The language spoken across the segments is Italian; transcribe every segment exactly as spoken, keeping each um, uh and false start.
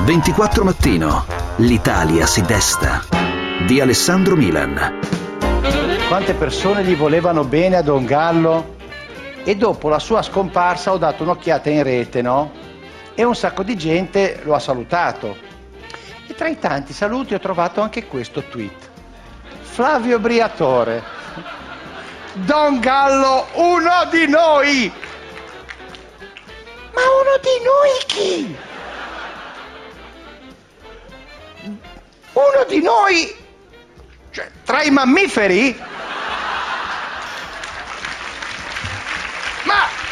ventiquattro Mattino. L'Italia si desta. Di Alessandro Milan. Quante persone gli volevano bene a Don Gallo, e dopo la sua scomparsa ho dato un'occhiata in rete, no? E un sacco di gente lo ha salutato. E tra i tanti saluti ho trovato anche questo tweet. Flavio Briatore. Don Gallo, uno di noi! Ma uno di noi chi? Uno di noi? Cioè, tra i mammiferi? Ma...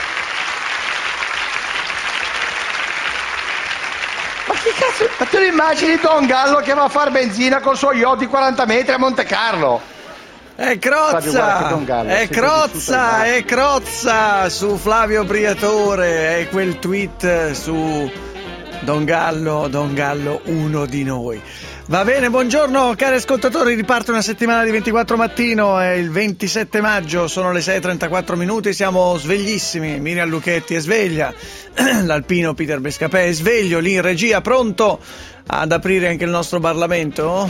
Ma che cazzo... Ma te lo immagini Don Gallo che va a far benzina col suo yacht di quaranta metri a Monte Carlo? È Crozza, Gallo, è Crozza, è Crozza su Flavio Briatore, è quel tweet su Don Gallo, Don Gallo, uno di noi. Va bene, buongiorno cari ascoltatori, riparte una settimana di ventiquattro Mattino, è il ventisette maggio, sono le sei e trentaquattro minuti, siamo sveglissimi, Miriam Lucchetti è sveglia, l'alpino Peter Bescapè è sveglio, lì in regia, pronto ad aprire anche il nostro Parlamento?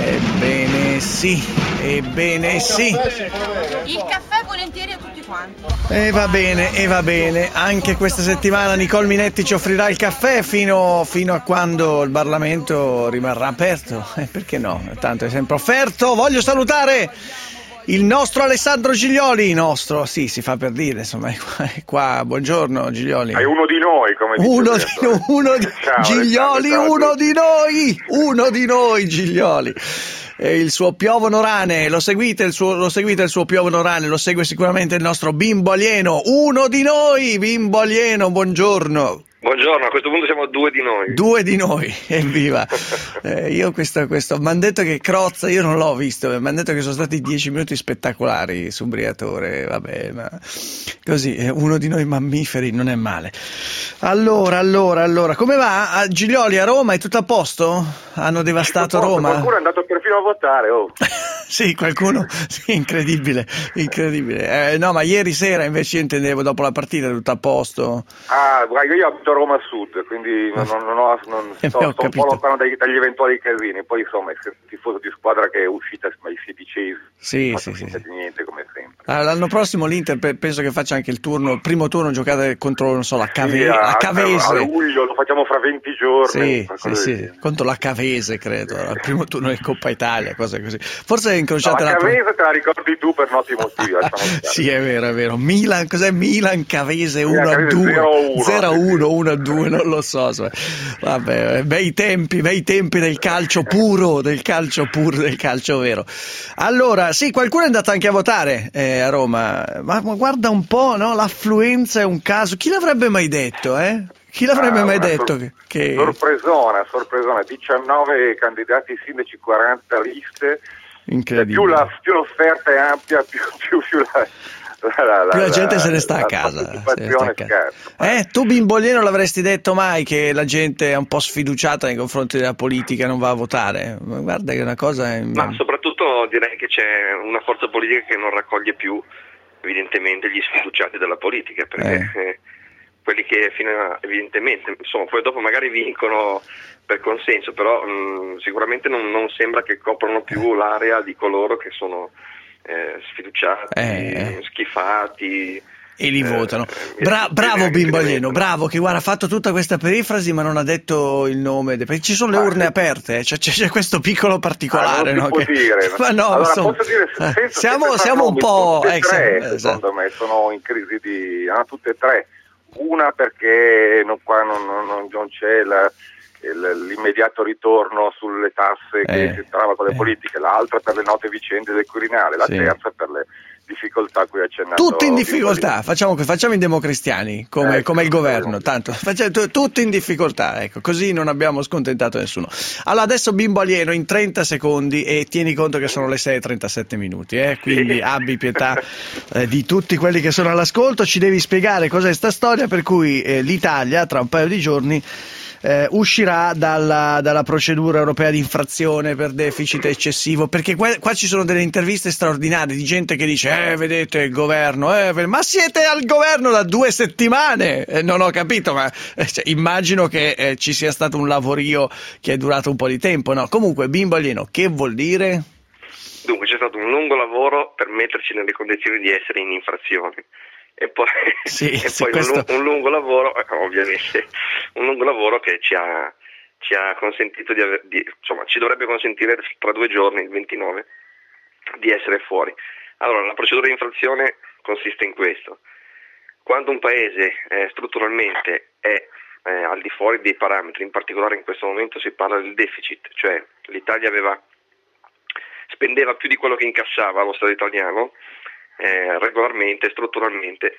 Ebbene sì, ebbene sì. Il caffè volentieri a tutti quanti. E va bene, e va bene. Anche questa settimana Nicole Minetti ci offrirà il caffè fino, fino a quando il Parlamento rimarrà aperto. E eh, perché no? Tanto è sempre offerto. Voglio salutare il nostro Alessandro Giglioli, nostro, sì, si fa per dire, insomma, è qua, è qua. Buongiorno Giglioli. È uno di noi, come dice uno di, uno di ciao, Giglioli, uno di noi, uno di noi Giglioli. E il suo piovono rane, lo seguite il suo, lo seguite il suo piovono rane, lo segue sicuramente il nostro Bimbo Alieno, uno di noi, Bimbo Alieno, buongiorno. Buongiorno, a questo punto siamo due di noi. Due di noi, evviva. eh, io questo, questo, mi hanno detto che Crozza, io non l'ho visto, mi hanno detto che sono stati dieci minuti spettacolari su Briatore, vabbè, ma così, eh, uno di noi mammiferi non è male. Allora, allora, allora, come va? A Giglioli a Roma è tutto a posto? Hanno devastato Roma? Qualcuno è andato perfino a votare, oh. Sì, qualcuno, sì, incredibile, incredibile. Eh, no, ma ieri sera invece io intendevo dopo la partita tutto a posto. Ah, guarda, io abito a Roma Sud, quindi non, non, non ho, non, eh, sto, ho sto un po' lontano dagli, dagli eventuali casini. Poi insomma, il tifoso di squadra che è uscita ai sedicesimi, sì, non sì, sì, sì. di niente come sempre. Ah, l'anno prossimo l'Inter pe- penso che faccia anche il turno, il primo turno giocate contro, non so, la, Cave- sì, la a, Cavese. A luglio lo facciamo fra venti giorni. Sì, sì, sì, contro la Cavese credo, il primo turno di Coppa Italia, cose così. Forse incrociate no, la... La Cavese te la ricordi tu per noti motivi. Sì, è vero, è vero. Milan, cos'è Milan Cavese uno a due, zero a uno, uno a due, non lo so. Vabbè, bei tempi, bei tempi del calcio puro, del calcio puro, del calcio vero. Allora, sì, qualcuno è andato anche a votare eh, a Roma, ma, ma guarda un po', no? L'affluenza è un caso. Chi l'avrebbe mai detto, eh? Chi l'avrebbe ah, mai detto sor- che... Sorpresona, sorpresona, diciannove candidati sindaci, quaranta liste. Incredibile. Più, la, più l'offerta è ampia, più, più, più la... La, la, più la gente la, se ne sta la, a casa, la se ne sta a casa. Eh, tu Bimbolino l'avresti detto mai che la gente è un po' sfiduciata nei confronti della politica e non va a votare? Ma guarda che è una cosa è... ma soprattutto direi che c'è una forza politica che non raccoglie più evidentemente gli sfiduciati della politica, perché eh. Eh, quelli che fino a, evidentemente insomma poi dopo magari vincono per consenso, però mh, sicuramente non, non sembra che coprono più l'area di coloro che sono Eh, sfiduciati, eh. schifati e li eh, votano. Bra- bravo Bimbolino, bravo, che guarda ha fatto tutta questa perifrasi ma non ha detto il nome, perché ci sono le urne ah, aperte, cioè, c'è, c'è questo piccolo particolare, ah, non no? Che... dire. ma no, allora, insomma, posso dire, senza, siamo, senza siamo un po' tutte e eh, tre, siamo, secondo esatto. me sono in crisi di ah, tutte e tre. Una perché non, qua non, non, non c'è la l'immediato ritorno sulle tasse che eh, si trova con le eh. politiche, l'altra per le note vicende del Quirinale, la sì. terza per le difficoltà a cui ha accennato. Tutti in difficoltà, facciamo, facciamo i democristiani come, ecco, come il governo, tanto facciamo t- tutti in difficoltà, ecco, così non abbiamo scontentato nessuno. Allora adesso Bimbo Alieno in trenta secondi e tieni conto che sono le sei e trentasette minuti, eh? Quindi sì. abbi pietà eh, di tutti quelli che sono all'ascolto, ci devi spiegare cos'è sta storia per cui eh, l'Italia tra un paio di giorni eh, uscirà dalla, dalla procedura europea di infrazione per deficit eccessivo, perché qua, qua ci sono delle interviste straordinarie di gente che dice eh vedete il governo, eh, ma siete al governo da due settimane, eh, non ho capito, ma eh, cioè, immagino che eh, ci sia stato un lavorio che è durato un po' di tempo, no? Comunque Bimbo Alieno, che vuol dire? Dunque c'è stato un lungo lavoro per metterci nelle condizioni di essere in infrazione e poi, sì, e sì, poi questo... un, un lungo lavoro, ovviamente, un lungo lavoro che ci ha, ci ha consentito di, aver, di insomma ci dovrebbe consentire tra due giorni, il ventinove, di essere fuori. Allora, la procedura di infrazione consiste in questo: quando un paese eh, strutturalmente è eh, al di fuori dei parametri, in particolare in questo momento si parla del deficit, cioè l'Italia aveva spendeva più di quello che incassava allo Stato italiano eh, regolarmente, strutturalmente,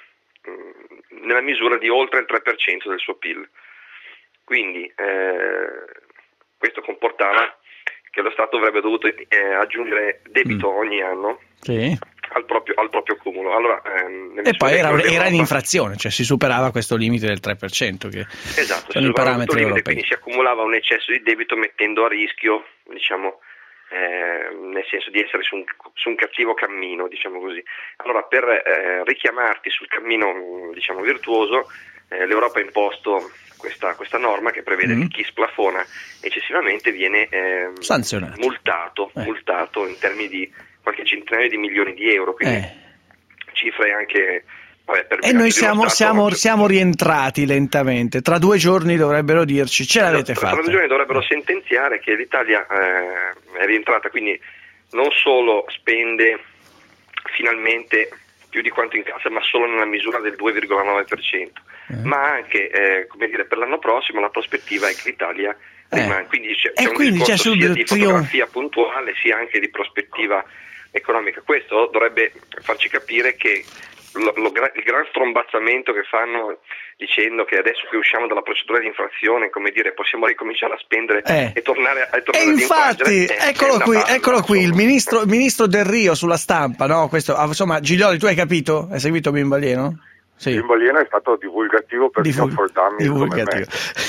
mh, nella misura di oltre il tre per cento del suo P I L. Quindi eh, questo comportava che lo Stato avrebbe dovuto eh, aggiungere debito mm. ogni anno sì. al, proprio, al proprio cumulo. Allora, ehm, e poi era, era in infrazione, cioè si superava questo limite del tre per cento che esatto, sono i parametri europei. Quindi si accumulava un eccesso di debito mettendo a rischio, diciamo, Eh, nel senso di essere su un, su un cattivo cammino, diciamo così. Allora, per eh, richiamarti sul cammino, diciamo, virtuoso, eh, l'Europa ha imposto questa, questa norma che prevede mm. che chi splafona eccessivamente viene eh, sanzionato, multato, eh. multato in termini di qualche centinaio di milioni di euro, quindi eh. cifre anche... Vabbè, per e noi siamo, stato, siamo, siamo rientrati lentamente, tra due giorni dovrebbero dirci ce l'avete tra, fatta. Tra due giorni dovrebbero sentenziare che l'Italia eh, è rientrata, quindi non solo spende finalmente più di quanto incassa, ma solo nella misura del due virgola nove per cento, eh. ma anche eh, come dire, per l'anno prossimo la prospettiva è che l'Italia eh. rimane, quindi c'è, c'è e un quindi discorso c'è sia di trio... fotografia puntuale sia anche di prospettiva economica. Questo dovrebbe farci capire che Lo, lo, il gran strombazzamento che fanno dicendo che adesso che usciamo dalla procedura di infrazione, come dire, possiamo ricominciare a spendere eh. e tornare a tornare e infatti eh, eccolo qui, balla, eccolo qui il ministro, il ministro Del Rio sulla Stampa, no? Questo, insomma, Giglioli, tu hai capito? Hai seguito Bimbo Alieno? Sì. Bimbo Alieno è stato divulgativo per Divul- Foldammi divulgativo.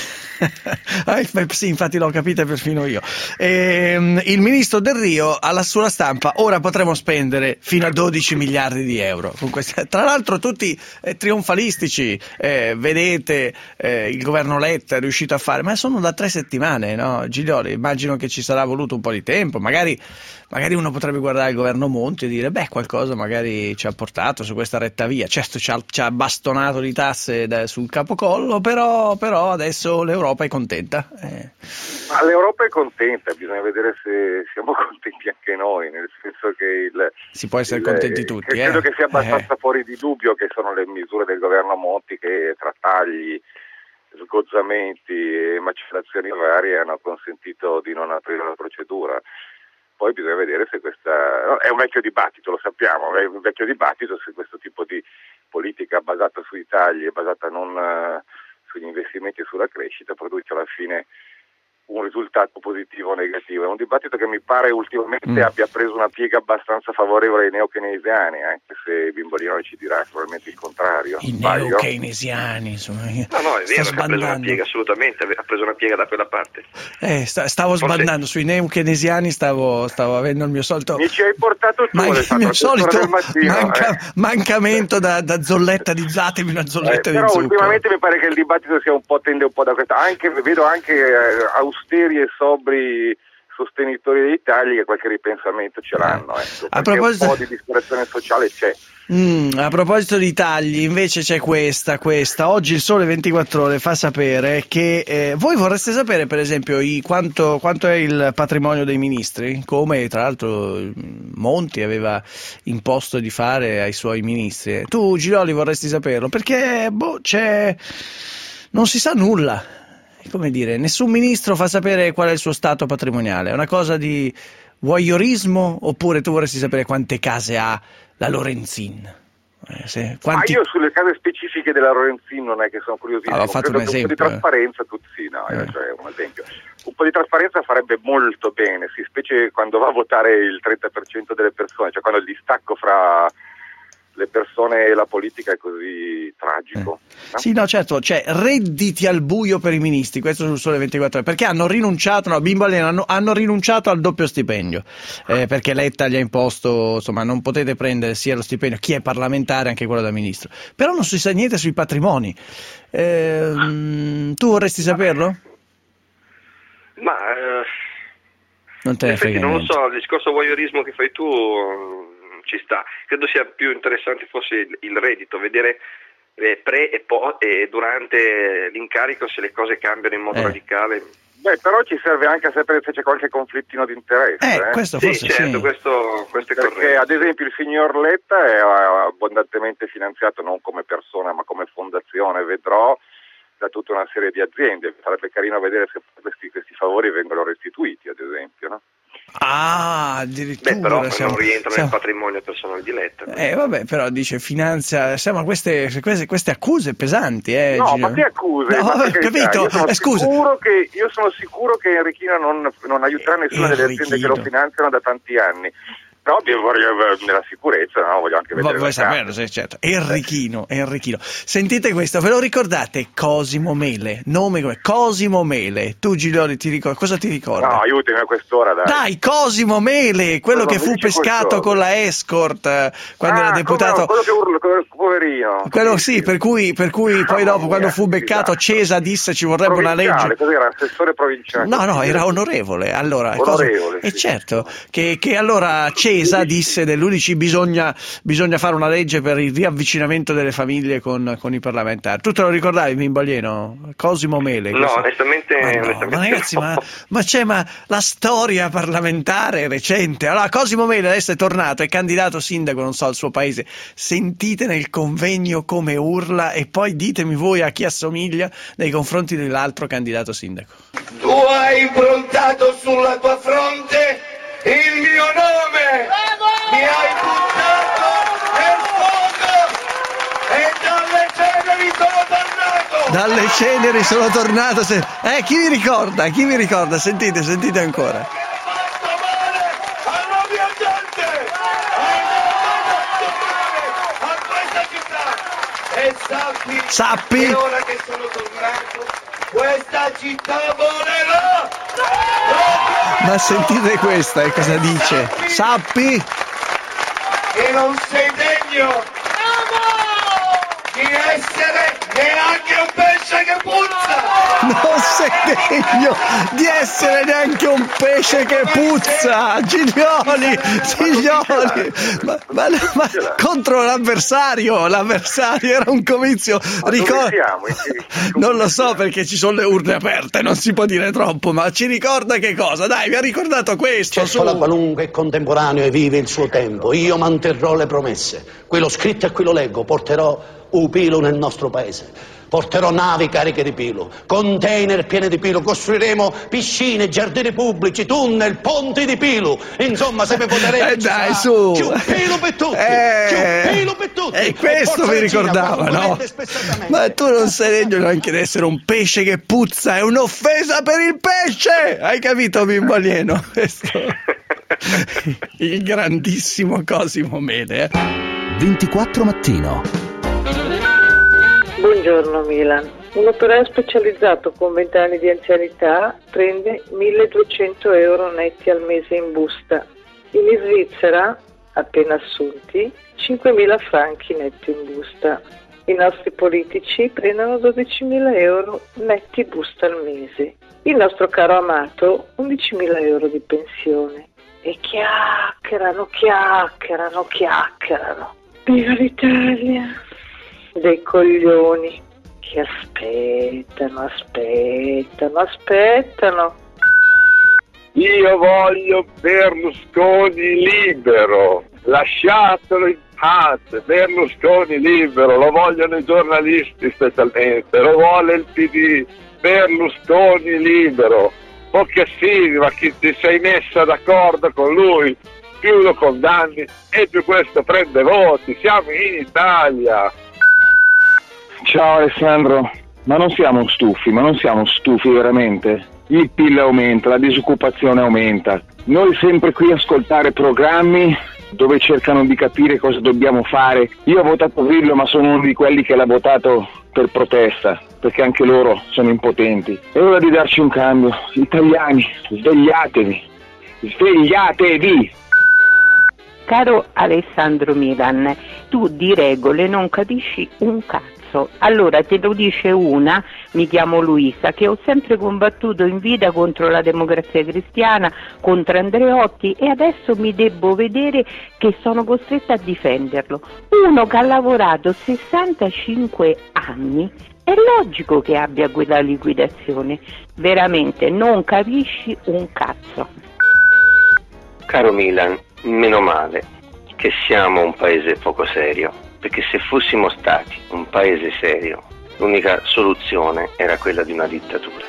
ah, sì, infatti l'ho capita perfino io. Ehm, il ministro Del Rio alla sua Stampa: ora potremo spendere fino a dodici miliardi di euro con questa, tra l'altro tutti eh, trionfalistici, eh, vedete eh, il governo Letta è riuscito a fare, ma sono da tre settimane, no? Giglioli, immagino che ci sarà voluto un po' di tempo, magari, magari uno potrebbe guardare il governo Monti e dire beh, qualcosa magari ci ha portato su questa retta via, certo ci ha, ci ha bastonato di tasse da, sul capocollo, però, però adesso l'Europa è contenta. Eh. Ma l'Europa è contenta, bisogna vedere se siamo contenti anche noi, nel senso che il, si può essere il, contenti tutti. Che credo eh. che sia abbastanza eh. fuori di dubbio che sono le misure del governo Monti che tra tagli, sgozzamenti e macellazioni varie hanno consentito di non aprire la procedura. Poi bisogna vedere se questa... No, è un vecchio dibattito, lo sappiamo, è un vecchio dibattito se questo tipo di politica basata sui tagli e basata non... Uh, sugli investimenti e sulla crescita produce alla fine un risultato positivo o negativo. È un dibattito che mi pare ultimamente mm. abbia preso una piega abbastanza favorevole ai neokeynesiani, anche se Bimbo Alieno ci dirà probabilmente il contrario. I neokeynesiani, insomma. No, no, è vero che ha preso una piega, assolutamente, ha preso una piega da quella parte. Eh, sta, stavo Forse... sbandando, sui neokeynesiani stavo, stavo avendo il mio solito... Mi ci hai portato tu, Ma il mio solito mattino, manca, eh. mancamento da, da zolletta di zatemi, una zolletta eh, di però zucchero. Però ultimamente mi pare che il dibattito sia un po' tende un po' da questa, anche vedo anche eh, austeri e sobri sostenitori dei tagli che qualche ripensamento ce l'hanno, ecco, a proposito... un po' di disperazione sociale c'è. Mm, a proposito di tagli, invece c'è questa, questa. Oggi il Sole ventiquattro Ore fa sapere che eh, voi vorreste sapere, per esempio, i, quanto, quanto è il patrimonio dei ministri, come tra l'altro Monti aveva imposto di fare ai suoi ministri. Tu, Giroli, vorresti saperlo perché boh, c'è, non si sa nulla. Come dire, nessun ministro fa sapere qual è il suo stato patrimoniale. È una cosa di voyeurismo, oppure tu vorresti sapere quante case ha la Lorenzin? Eh, se, quanti... Ma io sulle case specifiche della Lorenzin non è che sono curiosissimo. Allora, ho fatto un esempio, un po' di trasparenza, tutti sì, no, eh. cioè, un esempio. Un po' di trasparenza farebbe molto bene, sì, specie quando va a votare il trenta per cento delle persone, cioè quando il distacco fra le persone e la politica è così tragico. Eh. No? Sì, no, certo, cioè redditi al buio per i ministri, questo sul Sole ventiquattro Ore, perché hanno rinunciato, no, Bimbalena, hanno, hanno rinunciato al doppio stipendio, eh, perché Letta gli ha imposto, insomma, non potete prendere sia lo stipendio, chi è parlamentare, anche quello da ministro. Però non si sa niente sui patrimoni. Eh, tu vorresti saperlo? Ma eh, non te ne frega non niente. lo so, il discorso voyeurismo che fai tu ci sta. Credo sia più interessante forse il, il reddito, vedere eh, pre e, po- e durante l'incarico se le cose cambiano in modo Eh. radicale. Beh, però ci serve anche a sapere se c'è qualche conflittino di interesse. Eh, eh. questo Sì, forse certo, sì. questo, questo è Perché corretto. ad esempio il signor Letta è eh, abbondantemente finanziato non come persona ma come fondazione, vedrò, da tutta una serie di aziende. Sarebbe carino vedere se questi, questi favori vengono restituiti, ad esempio, no? Ah, addirittura. Beh, però siamo- non rientrano siamo- nel patrimonio personale di Letta. Eh, vabbè, però dice finanzia, insomma, queste, queste, queste accuse pesanti, eh. No, Gino. ma che accuse? No, Ma per ho carità, capito, Io sono, eh, scusa. sicuro che, io sono sicuro che Enrichino non, non aiuterà nessuna delle aziende che Enrichino. lo finanziano da tanti anni. Però vorrei nella sicurezza, no? Voglio anche vedere. Vuoi la saperlo, casa. sì, certo. Enrichino, Enrichino. Sentite questo, ve lo ricordate? Cosimo Mele, nome come Cosimo Mele. Tu Giglioli ti ricordi? Cosa ti ricorda? No, aiutami a quest'ora, dai. Dai, Cosimo Mele, quello Cosa che fu mi dici pescato qualcosa? con la escort eh, quando Ah, era deputato. come no, quello che urla, quello- poverino. Quello sì, per cui, per cui poi Mamma dopo, quando mia, fu beccato, esatto. Cesa disse ci vorrebbe una Provinciale, legge. cos'era? Assessore provinciale. No, no, era onorevole. Allora, Onorevole, cosa- sì. E certo, che, che allora Cesa disse dell'U D C bisogna, bisogna fare una legge per il riavvicinamento delle famiglie con, con i parlamentari. Tu te lo ricordavi, Bimbaleno? Cosimo Mele? No, questo- onestamente, Ma, no, onestamente ma ragazzi, no. ma, ma c'è ma la storia parlamentare recente. Allora, Cosimo Mele adesso è tornato, è candidato sindaco, non so, al suo paese. Sentite nel convegno come urla e poi ditemi voi a chi assomiglia nei confronti dell'altro candidato sindaco. Tu hai improntato sulla tua fronte il mio nome, mi hai buttato nel fuoco e dalle ceneri sono tornato. Dalle ceneri sono tornato. Se... Eh, chi vi ricorda? Chi vi ricorda? Sentite, sentite ancora. Hai fatto male alla mia gente, hai fatto male a questa città e sappi, Sappi. che ora che sono tornato questa città volerà. Ma sentite questa, e cosa dice? Sappi. Che non sei degno di essere neanche un pesce che puzza. Non sei degno di essere neanche un pesce che puzza. Giglioli, Giglioli. Ma, ma, ma contro l'avversario, l'avversario era un comizio. Ma dove Ricor- siamo? In che- in che Non lo so perché ci sono le urne aperte, non si può dire troppo, ma ci ricorda che cosa? Dai, vi ha ricordato questo. Certo, Su. la qualunque è contemporaneo e vive il suo tempo. Io manterrò le promesse. Quello scritto e quello leggo. Porterò un pilo nel nostro paese. Porterò navi cariche di pilo, container pieni di pilo, costruiremo piscine, giardini pubblici, tunnel, ponti di pilo. Insomma, se mi voterete Eh ci dai, sarà su. più pilo per tutti, Eh. più pilo per tutti. E questo Forza mi Regina, ricordava, quando no? volete spessatamente. Ma tu non sei degno neanche di essere un pesce che puzza, è un'offesa per il pesce! Hai capito, Bimbaleno? Questo il grandissimo Cosimo Mele. Eh? ventiquattro Mattino. Buongiorno Milan. Un operaio specializzato con venti anni di anzianità prende milleduecento euro netti al mese in busta. In Svizzera, appena assunti, cinquemila franchi netti in busta. I nostri politici prendono dodicimila euro netti busta al mese. Il nostro caro amato undicimila euro di pensione. E chiacchierano, chiacchierano, chiacchierano. Viva l'Italia! Dei coglioni che aspettano, aspettano, aspettano. Io voglio Berlusconi libero, lasciatelo in pace, Berlusconi libero, lo vogliono i giornalisti specialmente, lo vuole il P D, Berlusconi libero. O che sì, ma chi ti sei messa d'accordo con lui, più lo condanni e più questo prende voti, siamo in Italia. Ciao Alessandro, ma non siamo stufi, ma non siamo stufi veramente? Il P I L aumenta, la disoccupazione aumenta. Noi sempre qui a ascoltare programmi dove cercano di capire cosa dobbiamo fare. Io ho votato Grillo, ma sono uno di quelli che l'ha votato per protesta, perché anche loro sono impotenti. È ora di darci un cambio. Italiani, svegliatevi, svegliatevi! Caro Alessandro Milan, tu di regole non capisci un cazzo. Allora te lo dice una, mi chiamo Luisa, che ho sempre combattuto in vita contro la Democrazia Cristiana, contro Andreotti, e adesso mi debbo vedere che sono costretta a difenderlo. Uno che ha lavorato sessantacinque anni, è logico che abbia quella liquidazione. Veramente non capisci un cazzo. Caro Milan, meno male che siamo un paese poco serio, perché se fossimo stati un paese serio, l'unica soluzione era quella di una dittatura.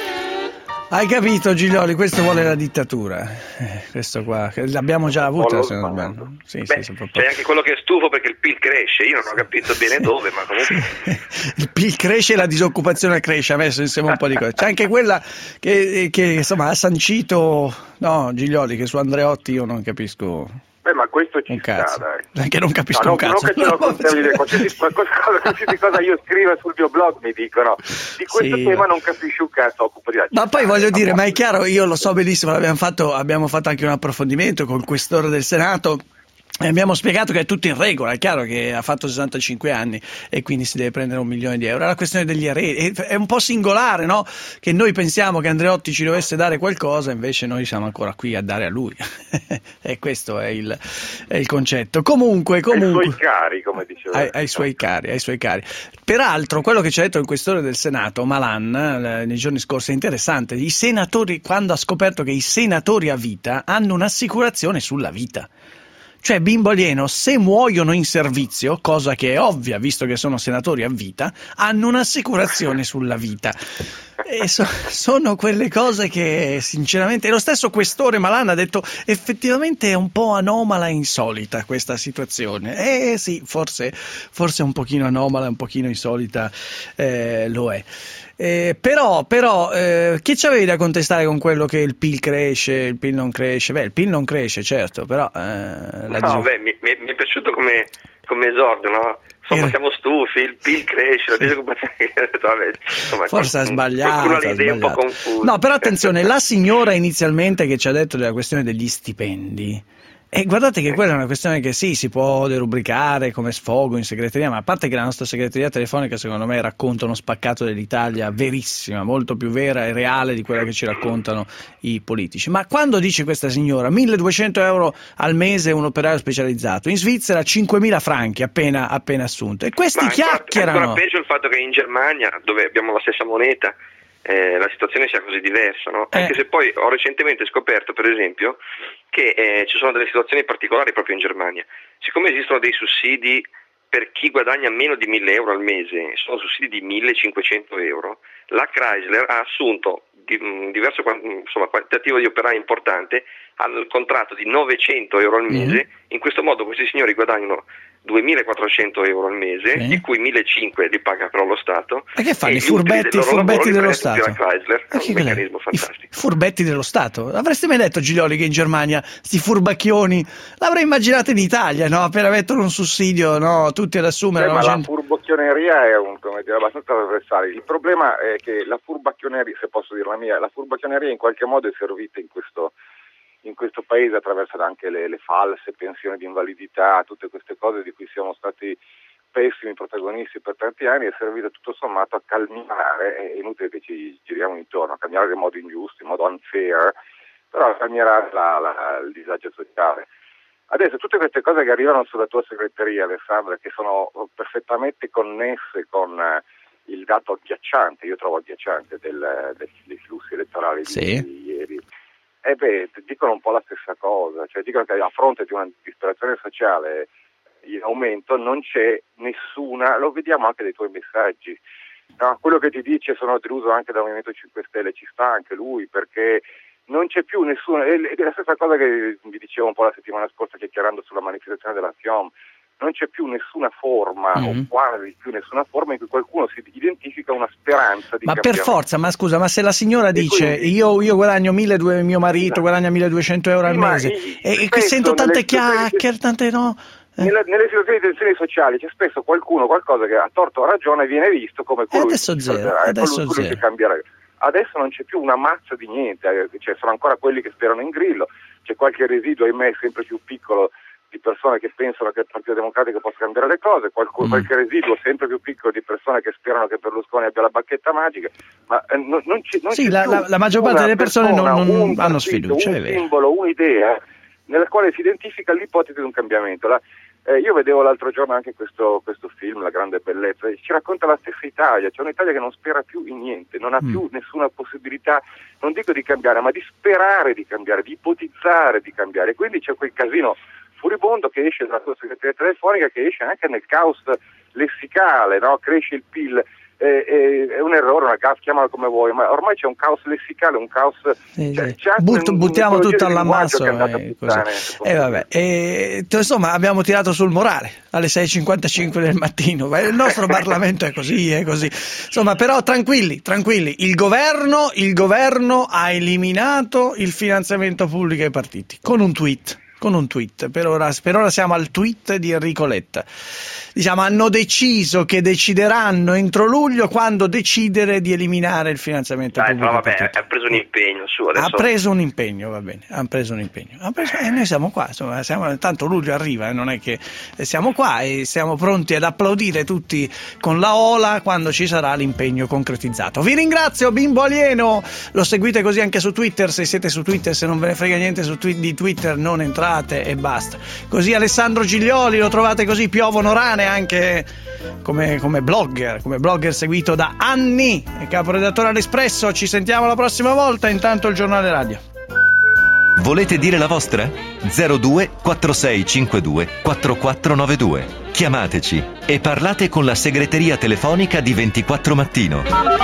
Hai capito, Giglioli? Questo vuole la dittatura. Eh, questo qua, l'abbiamo già avuto. Se non sbaglio. Sì, Beh, sì, c'è anche quello che è stufo perché il P I L cresce, io non ho capito bene sì. dove, ma comunque... Sì. Il P I L cresce e la disoccupazione cresce, ha messo insieme un po' di cose. C'è anche quella che, che insomma ha sancito, no, Giglioli, che su Andreotti io non capisco... Beh, ma questo ci un sta, cazzo. dai. Anche non capisco no, un cazzo. Non che ce lo consiglio, qualsiasi, qualcosa, qualsiasi cosa io scriva sul mio blog mi dicono di questo sì. tema non capisci un cazzo, occupa di Ma poi voglio dire, ma è chiaro, io lo so benissimo, l'abbiamo fatto, abbiamo fatto anche un approfondimento con il questore del Senato. E abbiamo spiegato che è tutto in regola, è chiaro che ha fatto sessantacinque anni e quindi si deve prendere un milione di euro. È la questione degli eredi, è un po' singolare, no? Che noi pensiamo che Andreotti ci dovesse dare qualcosa, invece noi siamo ancora qui a dare a lui. E questo è il, è il concetto. Comunque, comunque. Ai suoi cari, come diceva. Ai, ai suoi cari, ai suoi cari. Peraltro, quello che ci ha detto il questore del Senato, Malan, nei giorni scorsi, è interessante. I senatori, quando ha scoperto che i senatori a vita hanno un'assicurazione sulla vita. Cioè, bimbo alieno, se muoiono in servizio, cosa che è ovvia visto che sono senatori a vita, hanno un'assicurazione sulla vita. E so, sono quelle cose che sinceramente, e lo stesso questore Malan ha detto, effettivamente è un po' anomala e insolita questa situazione. Eh sì, forse, forse un pochino anomala, un pochino insolita eh, lo è. Eh, però, però eh, che c'avevi da contestare con quello che il P I L cresce, il P I L non cresce? Beh, il P I L non cresce, certo, però eh, la no, beh, mi, mi, mi è piaciuto come, come esordio, no? Insomma, eh. siamo stufi, il P I L cresce, la disoccupazione insomma, forse ha sbagliato, qualcuno ha le idee un po' confuse. No, però attenzione, la signora inizialmente che ci ha detto della questione degli stipendi, e guardate che quella è una questione che sì, si può derubricare come sfogo in segreteria, ma a parte che la nostra segreteria telefonica secondo me racconta uno spaccato dell'Italia verissima, molto più vera e reale di quella che ci raccontano i politici. Ma quando dice questa signora milleduecento euro al mese un operaio specializzato, in Svizzera cinquemila franchi appena, appena assunto, e questi ma chiacchierano. È ancora peggio il fatto che in Germania, dove abbiamo la stessa moneta, Eh, la situazione sia così diversa, no? Eh. Anche se poi ho recentemente scoperto, per esempio, che eh, ci sono delle situazioni particolari proprio in Germania. Siccome esistono dei sussidi per chi guadagna meno di mille euro al mese, sono sussidi di millecinquecento euro, la Chrysler ha assunto di, un diverso insomma, quantitativo di operai importante al contratto di novecento euro al mese. Mm. In questo modo questi signori guadagnano duemilaquattrocento euro al mese, sì. Di cui millecinquecento li paga però lo Stato. Ma che fanno i furbetti, furbetti dello Stato? Chrysler, è un meccanismo fantastico. I furbetti dello Stato. Avreste mai detto, Giglioli, che in Germania sti furbacchioni l'avrei immaginato in Italia, no? Appena mettono un sussidio, no? Tutti ad assumere. Beh, no? Ma gente... la furbacchioneria è un, come dire, abbastanza trasversale. Il problema è che la furbacchioneria, se posso dire la mia, la furbacchioneria in qualche modo è servita in questo in questo paese attraverso anche le, le false pensioni di invalidità, tutte queste cose di cui siamo stati pessimi protagonisti per tanti anni, è servito tutto sommato a calmierare, è inutile che ci giriamo intorno, a calmierare in modo ingiusto, in modo unfair, però a calmierare la, la, il disagio sociale. Adesso tutte queste cose che arrivano sulla tua segreteria, Alessandra, che sono perfettamente connesse con il dato agghiacciante, io trovo agghiacciante del, del, dei flussi elettorali di, sì. di ieri, e eh beh, dicono un po' la stessa cosa, cioè dicono che a fronte di una disperazione sociale in aumento non c'è nessuna, lo vediamo anche dai tuoi messaggi, no? Quello che ti dice sono deluso anche dal Movimento cinque Stelle, ci sta anche lui, perché non c'è più nessuna, ed è la stessa cosa che vi dicevo un po' la settimana scorsa chiacchierando sulla manifestazione della F I O M, non c'è più nessuna forma, Mm-hmm. o quasi più nessuna forma in cui qualcuno si identifica una speranza di Ma per cambiamento. forza, ma scusa, ma se la signora E dice quindi- io, io guadagno milleduecento, mio marito guadagna milleduecento euro al Sì, ma mese, i- e, e qui spesso sento nelle tante situazioni che- chiacchiere, tante no. Nella- nelle situazioni di tensioni sociali c'è spesso qualcuno, qualcosa che a torto o a ragione viene visto come colui adesso che zero, salverà, è adesso colui, colui zero. che cambierà. Adesso non c'è più una mazza di niente, eh, cioè sono ancora quelli che sperano in Grillo, c'è qualche residuo, ahimè, sempre più piccolo di persone che pensano che il Partito Democratico possa cambiare le cose, qualcuno, Mm. qualche residuo sempre più piccolo di persone che sperano che Berlusconi abbia la bacchetta magica, ma eh, non, non c'è, non Sì, c'è la, più la, la maggior parte una delle persone non, persona, non un hanno partito, sfiducia, un è vero. simbolo, un'idea nella quale si identifica l'ipotesi di un cambiamento. La- eh, io vedevo l'altro giorno anche questo, questo film, La grande bellezza, e ci racconta la stessa Italia, c'è un'Italia che non spera più in niente, non ha Mm. più nessuna possibilità, non dico di cambiare, ma di sperare di cambiare, di ipotizzare di cambiare. Quindi c'è quel casino furibondo che esce dalla sua segreteria telefonica, che esce anche nel caos lessicale, no? Cresce il P I L, eh, eh, è un errore, una gaffe, chiamala come vuoi, ma ormai c'è un caos lessicale, un caos... Sì, cioè, sì. c'è anche Butto- un- buttiamo un'ecologia tutto del linguaggio all'ammasso che è andata a e puttane, così. secondo E me. vabbè, e, t- insomma abbiamo tirato sul morale alle sei e cinquantacinque del mattino. Ma il nostro Parlamento è così, è così. Insomma, però tranquilli, tranquilli. Il governo, il governo ha eliminato il finanziamento pubblico ai partiti con un tweet. Con un tweet, per ora, per ora siamo al tweet di Enrico Letta. Diciamo, hanno deciso che decideranno entro luglio quando decidere di eliminare il finanziamento Dai, pubblico. però ai vabbè, partiti. ha preso un impegno su adesso. Ha preso un impegno, va bene, ha preso un impegno. Ha preso- e noi siamo qua, insomma, siamo, tanto luglio arriva, eh, non è che siamo qua e siamo pronti ad applaudire tutti con la ola quando ci sarà l'impegno concretizzato. Vi ringrazio, Bimbo Alieno, lo seguite così anche su Twitter, se siete su Twitter, se non ve ne frega niente su twi- di Twitter non entrate e basta. Così Alessandro Giglioli lo trovate così, piovono rane anche come, come blogger, come blogger seguito da anni, è caporedattore all'Espresso. Ci sentiamo la prossima volta, intanto il giornale radio. Volete dire la vostra? zero due quattro sei cinque due quattro quattro nove due. Chiamateci e parlate con la segreteria telefonica di ventiquattro Mattino.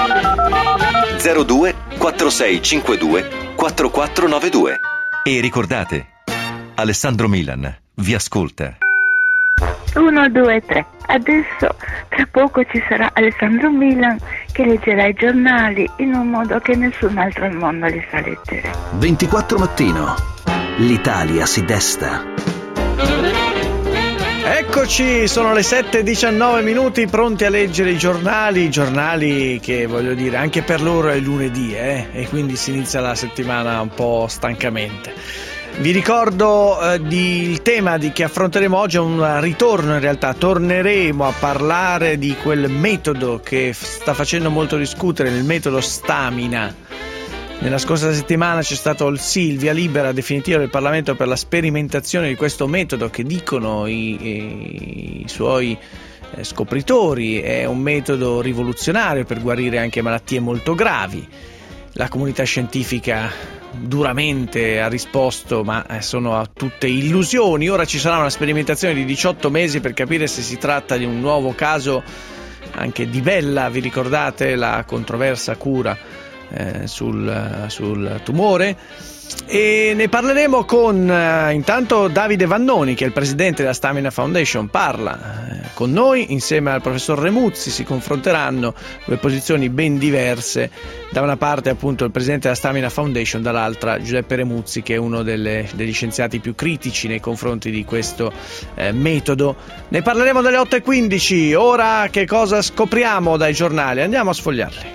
zero due quattro sei cinque due quattro quattro nove due. E ricordate, Alessandro Milan vi ascolta. uno, due, tre. Adesso tra poco ci sarà Alessandro Milan che leggerà i giornali in un modo che nessun altro al mondo li sa leggere. ventiquattro Mattino. L'Italia si desta. Eccoci, sono le sette e diciannove minuti, pronti a leggere i giornali, i giornali che voglio dire anche per loro è lunedì, eh? E quindi si inizia la settimana un po' stancamente. Vi ricordo eh, di, il tema di che affronteremo oggi è un ritorno, in realtà torneremo a parlare di quel metodo che sta facendo molto discutere, il metodo Stamina. Nella scorsa settimana c'è stato il sì, il via libera definitivo del Parlamento per la sperimentazione di questo metodo che dicono i, i, i suoi eh, scopritori è un metodo rivoluzionario per guarire anche malattie molto gravi. La comunità scientifica duramente ha risposto, ma sono tutte illusioni. Ora ci sarà una sperimentazione di diciotto mesi per capire se si tratta di un nuovo caso anche di Bella, vi ricordate la controversa cura eh, sul, sul tumore? E ne parleremo con eh, intanto Davide Vannoni, che è il presidente della Stamina Foundation, parla eh, con noi insieme al professor Remuzzi. Si confronteranno due posizioni ben diverse, da una parte appunto il presidente della Stamina Foundation, dall'altra Giuseppe Remuzzi, che è uno delle, degli scienziati più critici nei confronti di questo eh, metodo. Ne parleremo dalle otto e quindici. Ora che cosa scopriamo dai giornali? Andiamo a sfogliarli.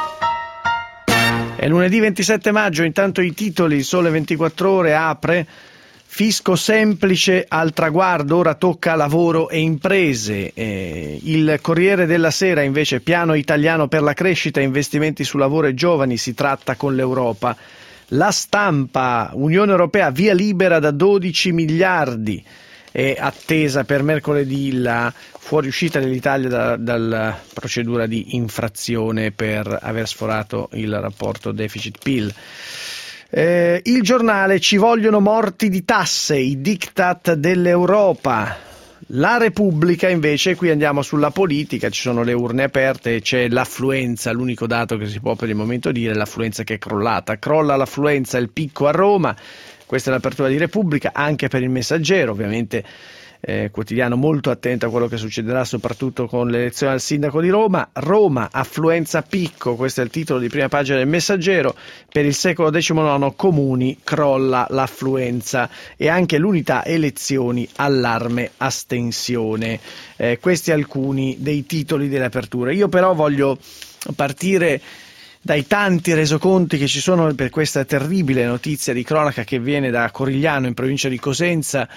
È lunedì ventisette maggio, intanto i titoli. Sole ventiquattro Ore apre: fisco semplice al traguardo, ora tocca lavoro e imprese. Eh, il Corriere della Sera invece: piano italiano per la crescita, investimenti su lavoro e giovani, si tratta con l'Europa. La Stampa: Unione Europea, via libera da dodici miliardi. È attesa per mercoledì la fuoriuscita dell'Italia da, dalla procedura di infrazione per aver sforato il rapporto deficit-P I L. Eh, il Giornale: ci vogliono morti di tasse, i diktat dell'Europa. La Repubblica invece, qui andiamo sulla politica, ci sono le urne aperte e c'è l'affluenza, l'unico dato che si può per il momento dire è l'affluenza che è crollata. Crolla l'affluenza, il picco a Roma. Questa è l'apertura di Repubblica, anche per il Messaggero, ovviamente eh, quotidiano molto attento a quello che succederà soprattutto con l'elezione al sindaco di Roma. Roma, affluenza a picco, questo è il titolo di prima pagina del Messaggero. Per il secolo diciannove comuni, crolla l'affluenza, e anche l'unità elezioni, allarme astensione. Eh, questi alcuni dei titoli delle aperture. Io però voglio partire dai tanti resoconti che ci sono per questa terribile notizia di cronaca che viene da Corigliano, in provincia di Cosenza,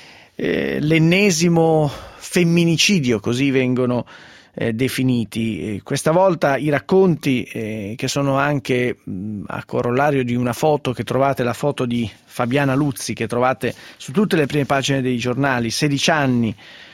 eh, l'ennesimo femminicidio, così vengono eh, definiti. E questa volta i racconti, eh, che sono anche mh, a corollario di una foto che trovate, la foto di Fabiana Luzzi, che trovate su tutte le prime pagine dei giornali, sedici anni,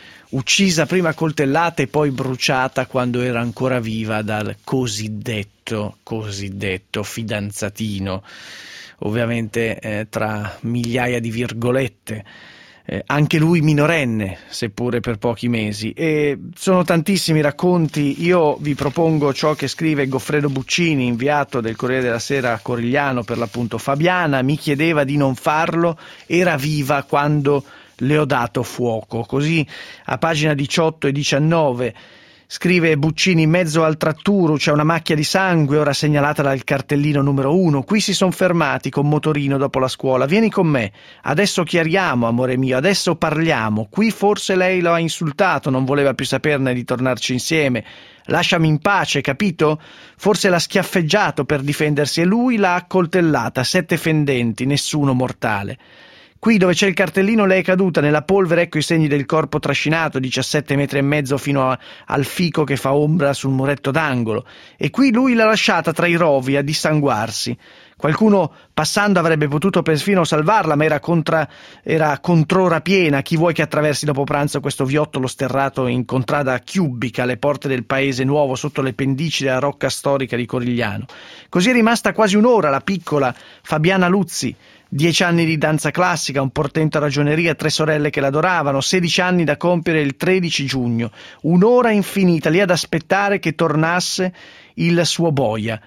uccisa prima coltellata e poi bruciata quando era ancora viva dal cosiddetto, cosiddetto fidanzatino, ovviamente eh, tra migliaia di virgolette, eh, anche lui minorenne, seppure per pochi mesi. E sono tantissimi racconti. Io vi propongo ciò che scrive Goffredo Buccini, inviato del Corriere della Sera a Corigliano, per l'appunto. Fabiana mi chiedeva di non farlo, era viva quando le ho dato fuoco. Così a pagina diciotto e diciannove scrive Buccini: in mezzo al tratturo c'è una macchia di sangue, ora segnalata dal cartellino numero uno. Qui si son fermati con motorino dopo la scuola. Vieni con me, adesso chiariamo, amore mio, adesso parliamo. Qui forse lei lo ha insultato, non voleva più saperne di tornarci insieme. Lasciami in pace, capito? Forse l'ha schiaffeggiato per difendersi e lui l'ha accoltellata, sette fendenti, nessuno mortale. Qui dove c'è il cartellino lei è caduta nella polvere, ecco i segni del corpo trascinato, diciassette metri e mezzo fino a, al fico che fa ombra sul muretto d'angolo. E qui lui l'ha lasciata tra i rovi a dissanguarsi. Qualcuno passando avrebbe potuto perfino salvarla, ma era, contra, era contr'ora piena. Chi vuoi che attraversi dopo pranzo questo viottolo sterrato in contrada Chiubica, alle porte del paese nuovo, sotto le pendici della rocca storica di Corigliano? Così è rimasta quasi un'ora la piccola Fabiana Luzzi. Dieci anni di danza classica, un portento a ragioneria, tre sorelle che l'adoravano, sedici anni da compiere il tredici giugno. Un'ora infinita lì ad aspettare che tornasse il suo boia.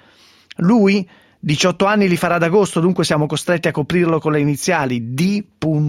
Lui diciotto anni li farà ad agosto, dunque siamo costretti a coprirlo con le iniziali D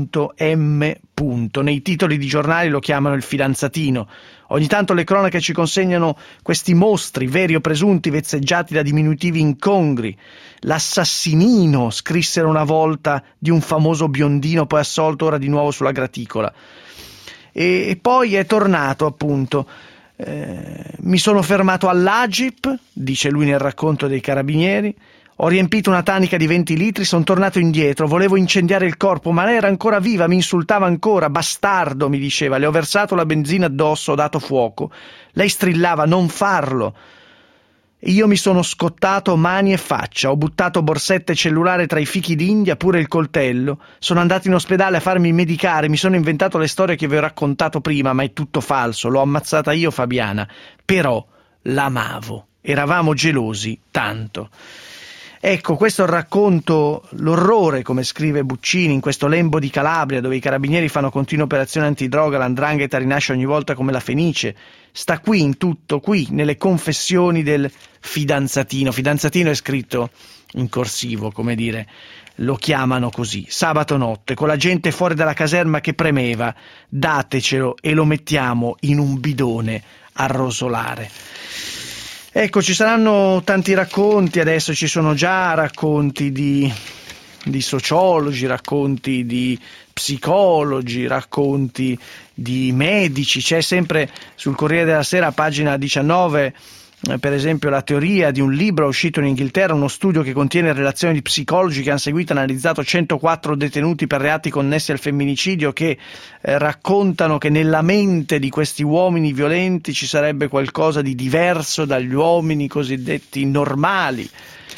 M Nei titoli di giornali lo chiamano il fidanzatino. Ogni tanto le cronache ci consegnano questi mostri, veri o presunti, vezzeggiati da diminutivi incongrui. L'assassinino, scrissero una volta di un famoso biondino, poi assolto ora di nuovo sulla graticola. E, e poi è tornato, appunto. Eh, mi sono fermato all'A G I P, dice lui nel racconto dei carabinieri. Ho riempito una tanica di venti litri, sono tornato indietro, volevo incendiare il corpo, ma lei era ancora viva, mi insultava ancora. Bastardo, mi diceva, le ho versato la benzina addosso, ho dato fuoco. Lei strillava, non farlo. Io mi sono scottato mani e faccia, ho buttato borsette e cellulare tra i fichi d'India, pure il coltello. Sono andato in ospedale a farmi medicare, mi sono inventato le storie che vi ho raccontato prima, ma è tutto falso, l'ho ammazzata io Fabiana. Però l'amavo, eravamo gelosi, tanto. Ecco, questo è il racconto, l'orrore, come scrive Buccini, in questo lembo di Calabria, dove i carabinieri fanno continue operazioni antidroga, l'andrangheta rinasce ogni volta come la fenice. Sta qui in tutto, qui, nelle confessioni del fidanzatino. Fidanzatino è scritto in corsivo, come dire, lo chiamano così. Sabato notte, con la gente fuori dalla caserma che premeva, datecelo e lo mettiamo in un bidone a rosolare. Ecco, ci saranno tanti racconti, adesso ci sono già racconti di, di sociologi, racconti di psicologi, racconti di medici. C'è sempre sul Corriere della Sera, pagina diciannove, per esempio la teoria di un libro uscito in Inghilterra, uno studio che contiene relazioni di psicologi che hanno seguito e analizzato centoquattro detenuti per reati connessi al femminicidio, che eh, raccontano che nella mente di questi uomini violenti ci sarebbe qualcosa di diverso dagli uomini cosiddetti normali.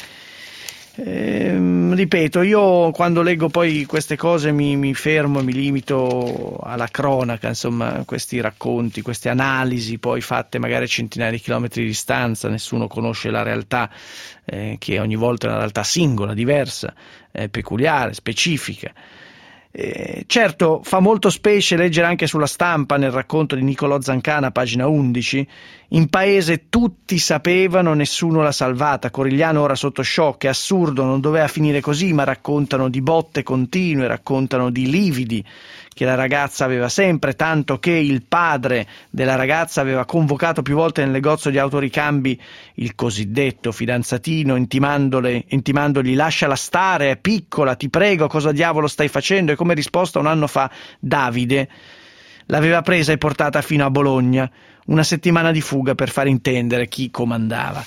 Eh, ripeto, io quando leggo poi queste cose mi, mi fermo e mi limito alla cronaca, insomma, questi racconti, queste analisi poi fatte magari a centinaia di chilometri di distanza, nessuno conosce la realtà, eh, che ogni volta è una realtà singola, diversa, eh, peculiare, specifica. Eh, certo, fa molto specie leggere anche sulla Stampa, nel racconto di Nicolò Zancana, pagina undici, in paese tutti sapevano, nessuno l'ha salvata, Corigliano ora sotto shock, è assurdo, non doveva finire così, ma raccontano di botte continue, raccontano di lividi che la ragazza aveva sempre, tanto che il padre della ragazza aveva convocato più volte nel negozio di autoricambi il cosiddetto fidanzatino, intimandole, intimandogli lasciala stare, è piccola, ti prego, cosa diavolo stai facendo? E come risposta un anno fa Davide l'aveva presa e portata fino a Bologna, una settimana di fuga per far intendere chi comandava.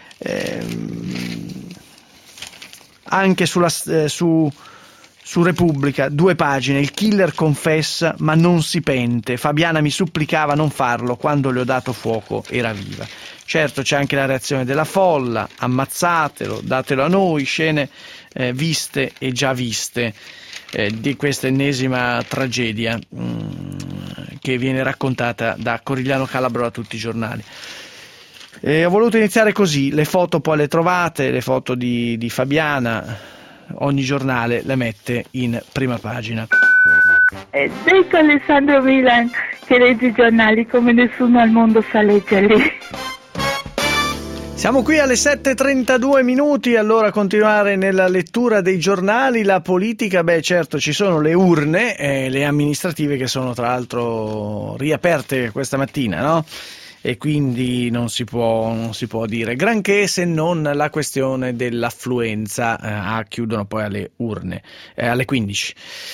Ehm, anche sulla, eh, su, su Repubblica, due pagine, il killer confessa ma non si pente, Fabiana mi supplicava non farlo, quando le ho dato fuoco era viva. Certo, c'è anche la reazione della folla, ammazzatelo, datelo a noi, scene eh, viste e già viste eh, di questa ennesima tragedia mh, che viene raccontata da Corigliano Calabro a tutti i giornali. Eh, ho voluto iniziare così, le foto poi le trovate, le foto di, di Fabiana, ogni giornale le mette in prima pagina. Ed ecco Alessandro Milan che legge i giornali come nessuno al mondo sa leggerli. Siamo qui alle sette e trentadue minuti, allora continuare nella lettura dei giornali. La politica, beh certo ci sono le urne, eh, le amministrative che sono tra l'altro riaperte questa mattina, no? E quindi non si può, non si può dire granché, se non la questione dell'affluenza. Eh, ah, chiudono poi alle urne, eh, alle quindici.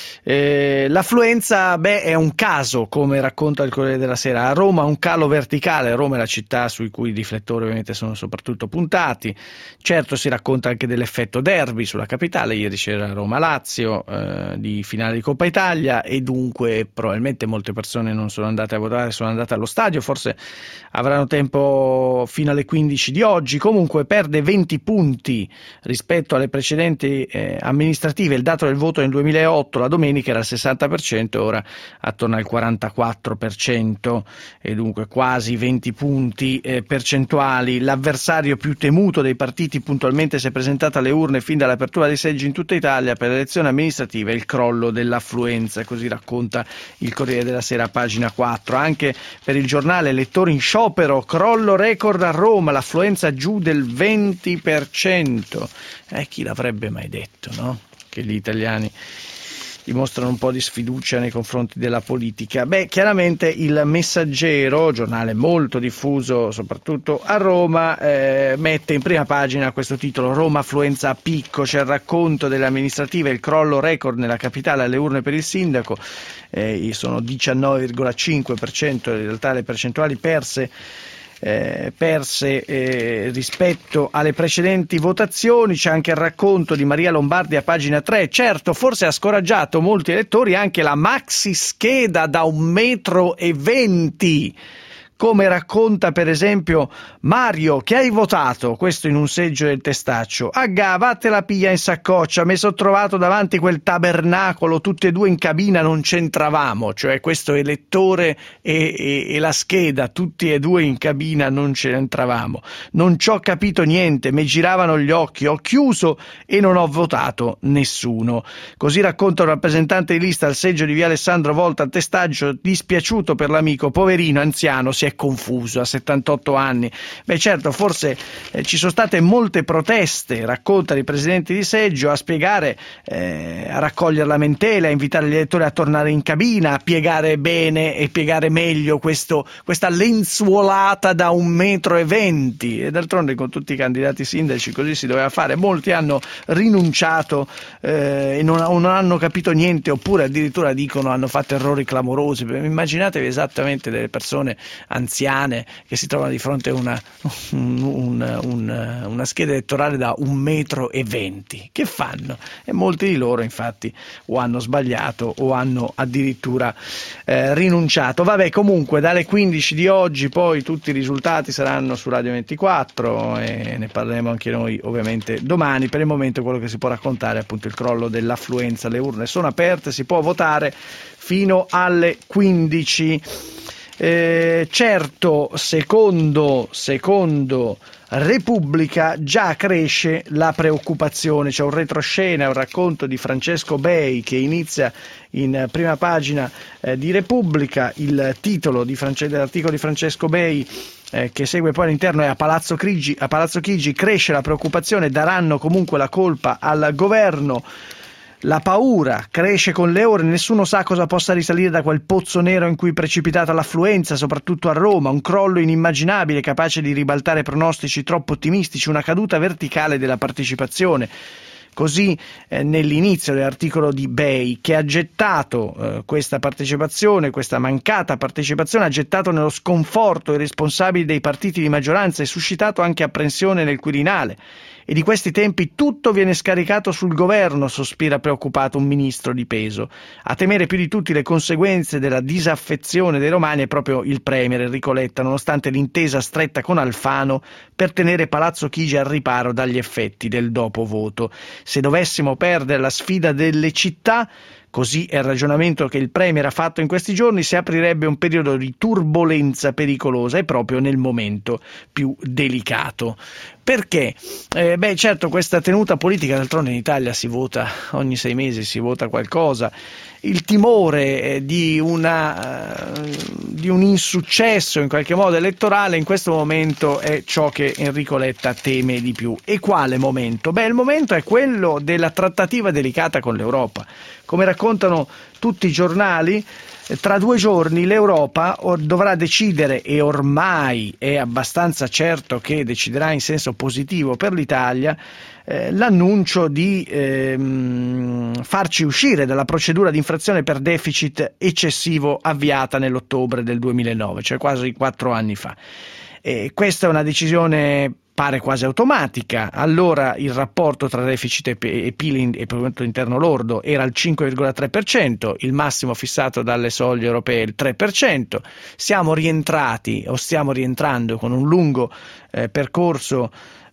Eh, l'affluenza, beh, è un caso, come racconta il Corriere della Sera. A Roma un calo verticale, Roma è la città sui cui i riflettori ovviamente sono soprattutto puntati. Certo si racconta anche dell'effetto derby sulla capitale, ieri c'era Roma-Lazio eh, di finale di Coppa Italia e dunque probabilmente molte persone non sono andate a votare, sono andate allo stadio, forse avranno tempo fino alle quindici di oggi. Comunque perde venti punti rispetto alle precedenti eh, amministrative. Il dato del voto nel duemilaotto, la domenica, era il sessanta per cento, ora attorno al quarantaquattro per cento e dunque quasi venti punti eh, percentuali. L'avversario più temuto dei partiti puntualmente si è presentato alle urne fin dall'apertura dei seggi in tutta Italia per le elezioni amministrative, il crollo dell'affluenza, così racconta il Corriere della Sera, pagina quattro. Anche per il giornale lettori in sciopero, crollo record a Roma, l'affluenza giù del venti per cento. Eh, chi l'avrebbe mai detto, no? Che gli italiani dimostrano un po' di sfiducia nei confronti della politica. Beh, chiaramente il Messaggero, giornale molto diffuso soprattutto a Roma, eh, mette in prima pagina questo titolo: Roma affluenza a picco, c'è il racconto delle amministrative, il crollo record nella capitale alle urne per il sindaco, eh, sono diciannove virgola cinque per cento in realtà le percentuali perse Eh, perse eh, rispetto alle precedenti votazioni. C'è anche il racconto di Maria Lombardi a pagina tre. Certo, forse ha scoraggiato molti elettori anche la maxi scheda da un metro e venti, come racconta per esempio Mario, che hai votato, questo in un seggio del Testaccio. Agga, vattela piglia in saccoccia, mi sono trovato davanti quel tabernacolo, tutti e due in cabina non c'entravamo, cioè questo elettore e, e, e la scheda, tutti e due in cabina non c'entravamo. Non ci ho capito niente, mi giravano gli occhi, ho chiuso e non ho votato nessuno. Così racconta un rappresentante di lista al seggio di via Alessandro Volta al Testaccio, dispiaciuto per l'amico, poverino anziano, si è confuso a settantotto anni. Beh certo, forse eh, ci sono state molte proteste, racconta i presidenti di seggio, a spiegare, eh, a raccogliere lamentele, a invitare gli elettori a tornare in cabina, a piegare bene e piegare meglio questo, questa lenzuolata da un metro e venti. E d'altronde con tutti i candidati sindaci così si doveva fare. Molti hanno rinunciato eh, e non, non hanno capito niente, oppure addirittura dicono hanno fatto errori clamorosi. Immaginatevi esattamente delle persone anziane che si trovano di fronte a una, un, un, un, una scheda elettorale da un metro e venti. Che fanno? E molti di loro infatti o hanno sbagliato o hanno addirittura eh, rinunciato. Vabbè, comunque dalle quindici di oggi poi tutti i risultati saranno su Radio ventiquattro e ne parleremo anche noi ovviamente domani. Per il momento quello che si può raccontare è appunto il crollo dell'affluenza. Le urne sono aperte, si può votare fino alle quindici. Eh, certo, secondo, secondo Repubblica già cresce la preoccupazione. C'è un retroscena, un racconto di Francesco Bei che inizia in prima pagina eh, di Repubblica. Il titolo di France- dell'articolo di Francesco Bei eh, che segue poi all'interno è a Palazzo Chigi, a Palazzo Chigi cresce la preoccupazione, daranno comunque la colpa al governo. La paura cresce con le ore, nessuno sa cosa possa risalire da quel pozzo nero in cui è precipitata l'affluenza, soprattutto a Roma, un crollo inimmaginabile capace di ribaltare pronostici troppo ottimistici, una caduta verticale della partecipazione. Così eh, nell'inizio dell'articolo di B E I, che ha gettato eh, questa partecipazione, questa mancata partecipazione, ha gettato nello sconforto i responsabili dei partiti di maggioranza e suscitato anche apprensione nel Quirinale. E di questi tempi tutto viene scaricato sul governo, sospira preoccupato un ministro di peso. A temere più di tutti le conseguenze della disaffezione dei romani è proprio il premier Enrico Letta, nonostante l'intesa stretta con Alfano per tenere Palazzo Chigi al riparo dagli effetti del dopo voto. Se dovessimo perdere la sfida delle città, così è il ragionamento che il Premier ha fatto in questi giorni, si aprirebbe un periodo di turbolenza pericolosa e proprio nel momento più delicato. Perché? Eh, beh, certo, questa tenuta politica, d'altronde in Italia si vota ogni sei mesi, si vota qualcosa. Il timore eh, di, una, eh, di un insuccesso in qualche modo elettorale in questo momento è ciò che Enrico Letta teme di più. E quale momento? Beh, il momento è quello della trattativa delicata con l'Europa. Come raccontano tutti i giornali, tra due giorni l'Europa dovrà decidere, e ormai è abbastanza certo che deciderà in senso positivo per l'Italia, eh, l'annuncio di ehm, farci uscire dalla procedura di infrazione per deficit eccessivo avviata nell'ottobre del duemilanove, cioè quasi quattro anni fa. E questa è una decisione pare quasi automatica. Allora il rapporto tra deficit e P I L e prodotto interno lordo era il cinque virgola tre per cento, il massimo fissato dalle soglie europee il tre per cento. Siamo rientrati o stiamo rientrando con un lungo eh, percorso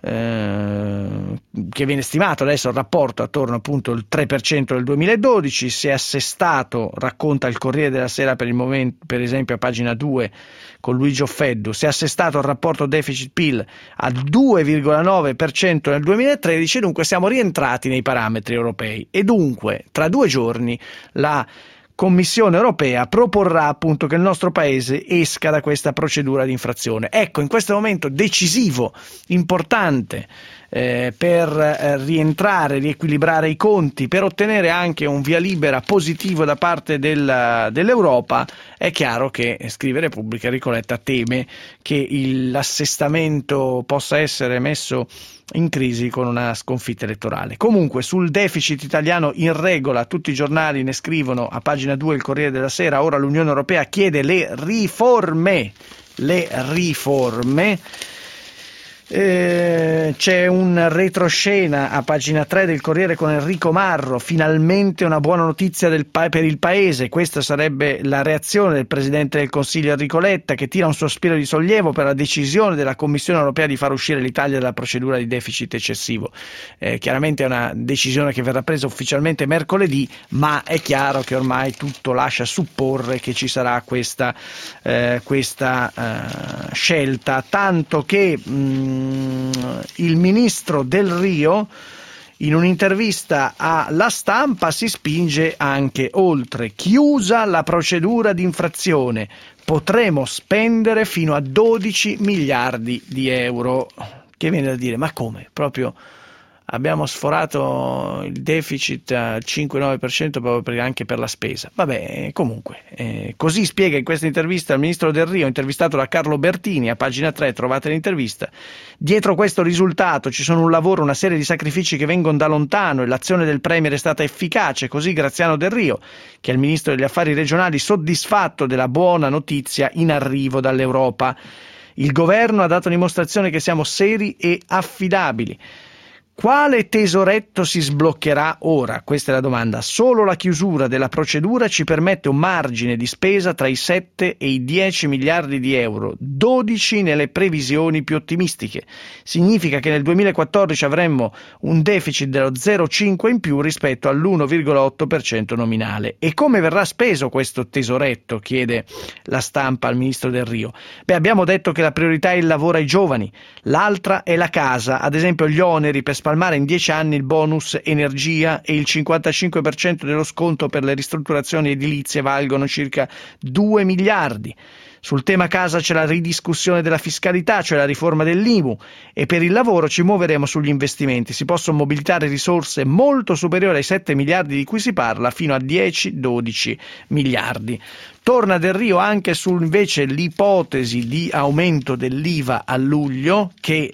eh, che viene stimato adesso il rapporto attorno appunto al tre per cento del duemiladodici, si è assestato, racconta il Corriere della Sera per il momento, per esempio a pagina due con Luigi Offeddu, si è assestato il rapporto deficit P I L a due virgola nove per cento nel duemilatredici, dunque siamo rientrati nei parametri europei e dunque tra due giorni la Commissione europea proporrà appunto che il nostro paese esca da questa procedura di infrazione. Ecco, in questo momento decisivo, importante eh, per eh, rientrare, riequilibrare i conti, per ottenere anche un via libera positivo da parte del, dell'Europa, è chiaro che, scrive Repubblica, Enrico Letta teme che il, l'assestamento possa essere messo in crisi con una sconfitta elettorale. Comunque sul deficit italiano in regola, tutti i giornali ne scrivono, a pagina due il Corriere della Sera, ora l'Unione Europea chiede le riforme, le riforme. Eh, c'è un retroscena a pagina tre del Corriere con Enrico Marro, finalmente una buona notizia del pa- per il paese, questa sarebbe la reazione del Presidente del Consiglio Enrico Letta, che tira un sospiro di sollievo per la decisione della Commissione Europea di far uscire l'Italia dalla procedura di deficit eccessivo. Eh, chiaramente è una decisione che verrà presa ufficialmente mercoledì, ma è chiaro che ormai tutto lascia supporre che ci sarà questa, eh, questa eh, scelta, tanto che mh, il ministro Del Rio in un'intervista alla Stampa si spinge anche oltre. Chiusa la procedura di infrazione, potremo spendere fino a dodici miliardi di euro. Che viene da dire, ma come? Proprio abbiamo sforato il deficit al cinque nove per cento proprio per, anche per la spesa. Vabbè, comunque, eh, così spiega in questa intervista il ministro Del Rio, intervistato da Carlo Bertini, a pagina tre trovate l'intervista. Dietro questo risultato ci sono un lavoro, una serie di sacrifici che vengono da lontano e l'azione del Premier è stata efficace, così Graziano Del Rio, che è il ministro degli affari regionali, soddisfatto della buona notizia in arrivo dall'Europa. Il governo ha dato dimostrazione che siamo seri e affidabili. Quale tesoretto si sbloccherà ora? Questa è la domanda. Solo la chiusura della procedura ci permette un margine di spesa tra i sette e i dieci miliardi di euro, dodici nelle previsioni più ottimistiche. Significa che nel duemilaquattordici avremmo un deficit dello zero virgola cinque in più rispetto all'uno virgola otto per cento nominale. E come verrà speso questo tesoretto? Chiede la Stampa al ministro Del Rio. Beh, abbiamo detto che la priorità è il lavoro ai giovani, l'altra è la casa, ad esempio gli oneri per spalmare spalmare in dieci anni il bonus energia e il cinquantacinque per cento dello sconto per le ristrutturazioni edilizie valgono circa due miliardi. Sul tema casa c'è la ridiscussione della fiscalità, cioè la riforma dell'I M U, e per il lavoro ci muoveremo sugli investimenti. Si possono mobilitare risorse molto superiori ai sette miliardi di cui si parla, fino a dieci dodici miliardi. Torna Del Rio anche su invece l'ipotesi di aumento dell'I V A a luglio, che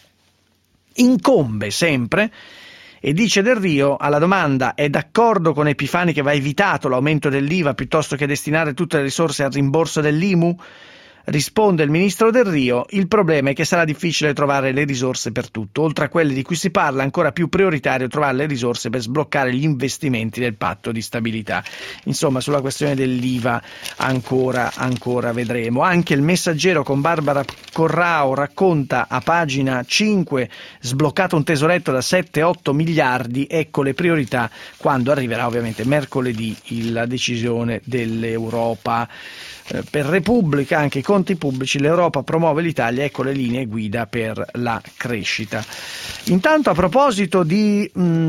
incombe sempre. E dice Del Rio alla domanda: è d'accordo con Epifani che va evitato l'aumento dell'I V A piuttosto che destinare tutte le risorse al rimborso dell'I M U? Risponde il ministro Del Rio: il problema è che sarà difficile trovare le risorse per tutto. Oltre a quelle di cui si parla, è ancora più prioritario trovare le risorse per sbloccare gli investimenti del patto di stabilità. Insomma, sulla questione dell'I V A ancora, ancora vedremo. Anche il Messaggero con Barbara Corrao racconta a pagina cinque: sbloccato un tesoretto da sette otto miliardi, ecco le priorità quando arriverà ovviamente mercoledì la decisione dell'Europa. Per Repubblica, anche i conti pubblici, l'Europa promuove l'Italia, ecco le linee guida per la crescita. Intanto, a proposito di,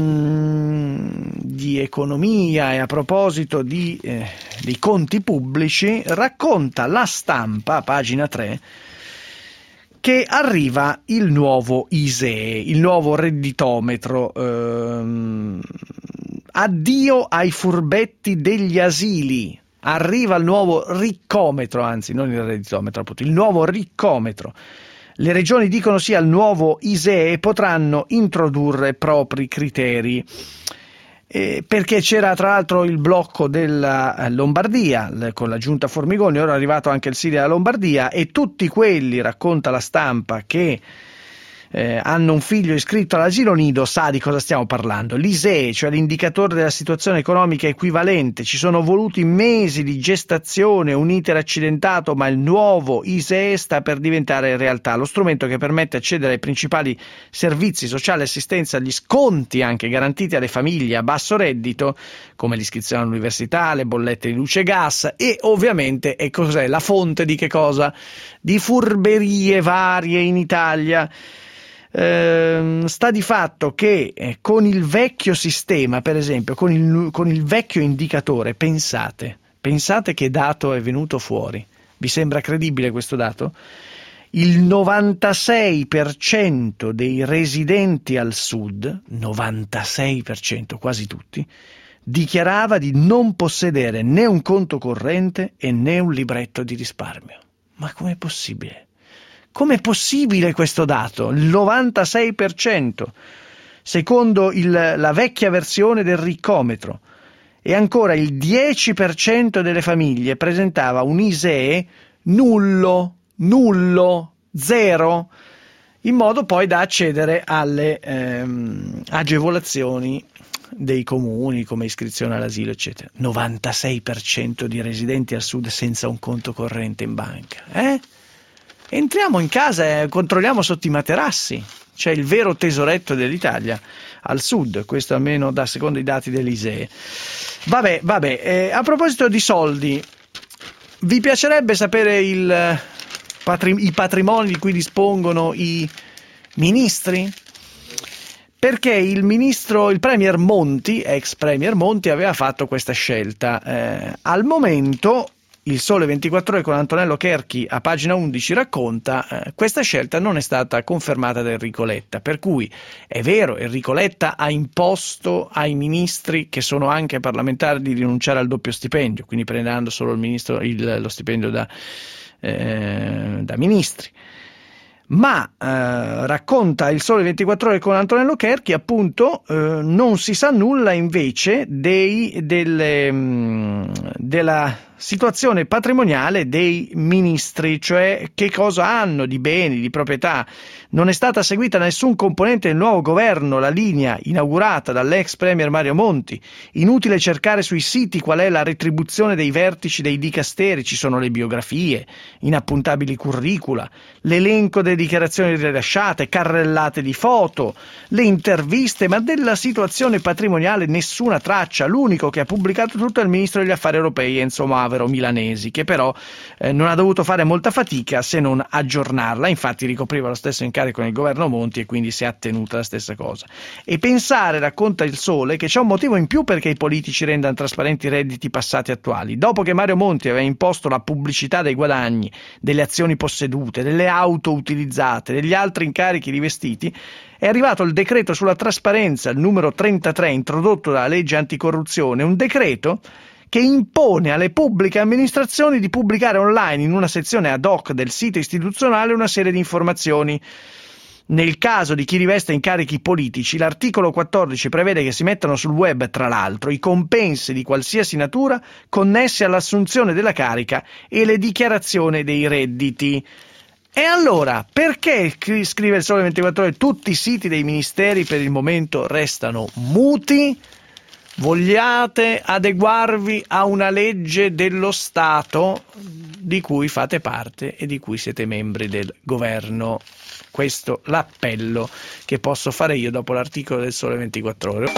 mm, di economia e a proposito di, eh, dei conti pubblici, racconta La Stampa, pagina tre, che arriva il nuovo I S E E, il nuovo redditometro. Ehm, addio ai furbetti degli asili. Arriva il nuovo riccometro, anzi non il redditometro, appunto, il nuovo riccometro. Le regioni dicono sì al nuovo I S E E e potranno introdurre propri criteri. Eh, perché c'era tra l'altro il blocco della Lombardia l- con la giunta Formigoni, ora è arrivato anche il sì della Lombardia, e tutti quelli, racconta La Stampa, che Eh, hanno un figlio iscritto all'asilo nido sa di cosa stiamo parlando. L'I S E E, cioè l'indicatore della situazione economica equivalente, ci sono voluti mesi di gestazione, un iter accidentato, ma il nuovo I S E E sta per diventare realtà, lo strumento che permette di accedere ai principali servizi sociali e assistenza, agli sconti anche garantiti alle famiglie a basso reddito, come l'iscrizione all'università, le bollette di luce e gas, e ovviamente è cos'è la fonte di che cosa? Di furberie varie in Italia. Eh, sta di fatto che eh, con il vecchio sistema, per esempio, con il, con il vecchio indicatore, pensate, pensate che dato è venuto fuori. Vi sembra credibile questo dato? Il novantasei per cento dei residenti al sud, novantasei per cento, quasi tutti, dichiarava di non possedere né un conto corrente e né un libretto di risparmio. Ma com'è possibile? Com'è possibile questo dato? Il novantasei per cento, secondo il, la vecchia versione del riccometro. E ancora il dieci per cento delle famiglie presentava un I S E E nullo, nullo, zero, in modo poi da accedere alle ehm, agevolazioni dei comuni come iscrizione all'asilo eccetera. novantasei per cento di residenti al sud senza un conto corrente in banca. Eh? Entriamo in casa e controlliamo sotto i materassi. C'è il vero tesoretto dell'Italia al sud, questo almeno da secondo i dati dell'I S E E. Vabbè, vabbè, eh, a proposito di soldi, vi piacerebbe sapere il patri- i patrimoni di cui dispongono i ministri? Perché il ministro, il premier Monti, ex premier Monti, aveva fatto questa scelta. Eh, al momento Il Sole ventiquattro Ore con Antonello Cherchi a pagina undici racconta eh, questa scelta non è stata confermata da Enrico Letta, per cui è vero, Enrico Letta ha imposto ai ministri che sono anche parlamentari di rinunciare al doppio stipendio, quindi prenderanno solo il ministro, il, lo stipendio da, eh, da ministri. Ma eh, racconta Il Sole ventiquattro Ore con Antonello Cherchi, appunto, eh, non si sa nulla invece dei, delle, mh, della situazione patrimoniale dei ministri, cioè che cosa hanno di beni, di proprietà. Non è stata seguita da nessun componente del nuovo governo la linea inaugurata dall'ex premier Mario Monti. Inutile cercare sui siti qual è la retribuzione dei vertici dei dicasteri, ci sono le biografie, inappuntabili curricula, l'elenco delle dichiarazioni rilasciate, carrellate di foto, le interviste, ma della situazione patrimoniale nessuna traccia. L'unico che ha pubblicato tutto è il ministro degli affari europei Enzo Favero Milanesi, che però eh, non ha dovuto fare molta fatica se non aggiornarla, infatti ricopriva lo stesso incarico nel governo Monti e quindi si è attenuta la stessa cosa. E pensare, racconta il Sole, che c'è un motivo in più perché i politici rendano trasparenti i redditi passati e attuali. Dopo che Mario Monti aveva imposto la pubblicità dei guadagni, delle azioni possedute, delle auto utilizzate, degli altri incarichi rivestiti, è arrivato il decreto sulla trasparenza, il numero trentatré, introdotto dalla legge anticorruzione, un decreto che impone alle pubbliche amministrazioni di pubblicare online in una sezione ad hoc del sito istituzionale una serie di informazioni. Nel caso di chi riveste incarichi politici, l'articolo quattordici prevede che si mettano sul web, tra l'altro, i compensi di qualsiasi natura connessi all'assunzione della carica e le dichiarazioni dei redditi. E allora, perché, scrive il Sole ventiquattro Ore, tutti i siti dei ministeri per il momento restano muti? Vogliate adeguarvi a una legge dello Stato di cui fate parte e di cui siete membri del governo. Questo l'appello che posso fare io dopo l'articolo del Sole ventiquattro Ore.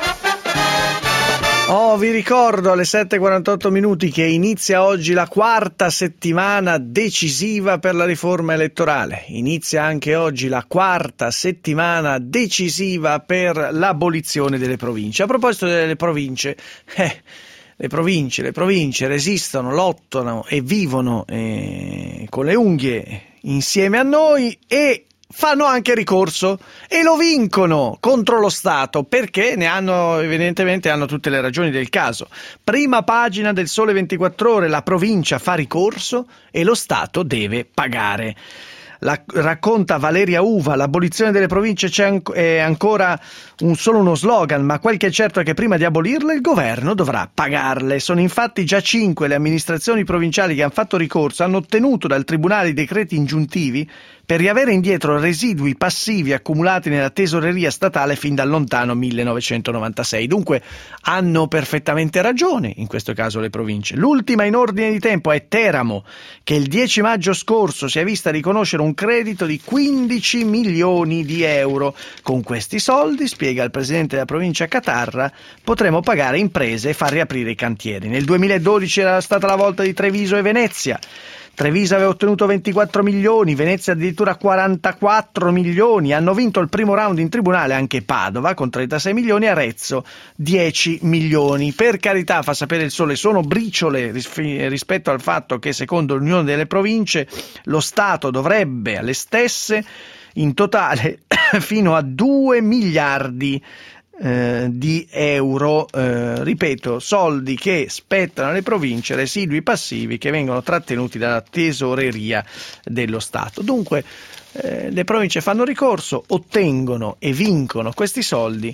Oh, vi ricordo alle sette e quarantotto minuti che inizia oggi la quarta settimana decisiva per la riforma elettorale. Inizia anche oggi la quarta settimana decisiva per l'abolizione delle province. A proposito delle province, eh, le province, le province resistono, lottano e vivono eh, con le unghie insieme a noi e fanno anche ricorso e lo vincono contro lo Stato, perché ne hanno, evidentemente hanno tutte le ragioni del caso. Prima pagina del Sole ventiquattro Ore, la provincia fa ricorso e lo Stato deve pagare. La racconta Valeria Uva, l'abolizione delle province c'è an- è ancora un, solo uno slogan, ma quel che è certo è che prima di abolirle il governo dovrà pagarle. Sono infatti già cinque le amministrazioni provinciali che hanno fatto ricorso, hanno ottenuto dal Tribunale i decreti ingiuntivi per riavere indietro residui passivi accumulati nella tesoreria statale fin dal lontano millenovecentonovantasei. Dunque hanno perfettamente ragione in questo caso le province. L'ultima in ordine di tempo è Teramo, che il dieci maggio scorso si è vista riconoscere un credito di quindici milioni di euro. Con questi soldi, spiega il presidente della provincia Catarra, potremo pagare imprese e far riaprire i cantieri. Nel duemiladodici era stata la volta di Treviso e Venezia. Treviso aveva ottenuto ventiquattro milioni, Venezia addirittura quarantaquattro milioni, hanno vinto il primo round in tribunale anche Padova con trentasei milioni e Arezzo dieci milioni. Per carità, fa sapere il Sole, sono briciole rispetto al fatto che secondo l'Unione delle Province lo Stato dovrebbe alle stesse in totale fino a due miliardi Eh, di euro, eh, ripeto, soldi che spettano alle province, residui passivi che vengono trattenuti dalla tesoreria dello Stato. Dunque eh, le province fanno ricorso, ottengono e vincono questi soldi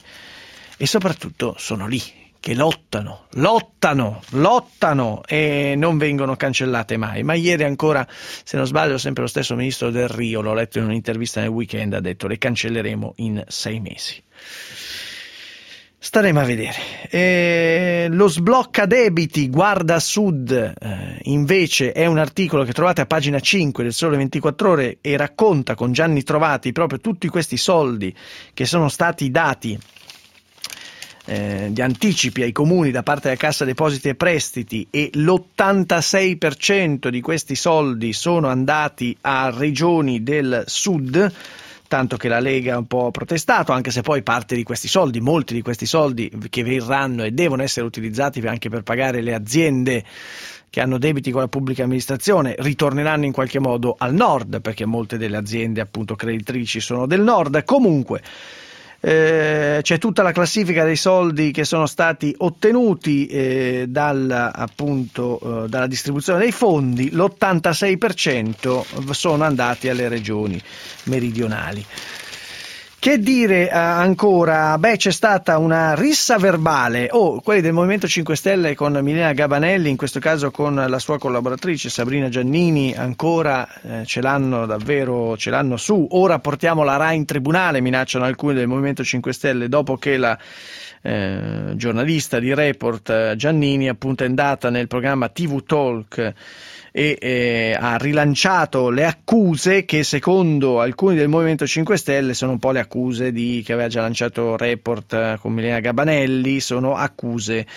e soprattutto sono lì che lottano, lottano, lottano e non vengono cancellate mai. Ma ieri ancora, se non sbaglio, sempre lo stesso ministro Del Rio, l'ho letto in un'intervista nel weekend, ha detto le cancelleremo in sei mesi. Staremo a vedere. Eh, lo sblocca debiti, guarda Sud, eh, invece è un articolo che trovate a pagina cinque del Sole ventiquattro Ore e racconta con Gianni Trovati proprio tutti questi soldi che sono stati dati eh, di anticipi ai comuni da parte della Cassa Depositi e Prestiti e l'ottantasei per cento di questi soldi sono andati a regioni del Sud. Tanto che la Lega ha un po' protestato, anche se poi parte di questi soldi, molti di questi soldi che verranno e devono essere utilizzati anche per pagare le aziende che hanno debiti con la pubblica amministrazione, ritorneranno in qualche modo al nord, perché molte delle aziende appunto creditrici sono del nord. Comunque eh, c'è tutta la classifica dei soldi che sono stati ottenuti eh, dal, appunto, eh, dalla distribuzione dei fondi. L'ottantasei per cento sono andati alle regioni meridionali. Che dire eh, ancora? Beh, c'è stata una rissa verbale, o oh, quelli del Movimento cinque Stelle con Milena Gabanelli, in questo caso con la sua collaboratrice Sabrina Giannini, ancora eh, ce l'hanno davvero, ce l'hanno su. Ora portiamo la RAI in tribunale, minacciano alcuni del Movimento cinque Stelle, dopo che la eh, giornalista di Report Giannini appunto è andata nel programma T V Talk e eh, ha rilanciato le accuse che secondo alcuni del Movimento cinque Stelle sono un po' le accuse di, che aveva già lanciato Report con Milena Gabanelli, sono accuse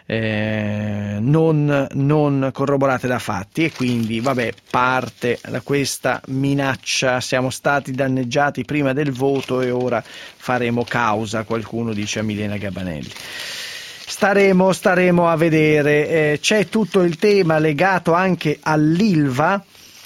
eh, non, non corroborate da fatti, e quindi vabbè, parte da questa minaccia, siamo stati danneggiati prima del voto e ora faremo causa, qualcuno dice a Milena Gabanelli. Staremo, staremo a vedere. Eh, c'è tutto il tema legato anche all'Ilva,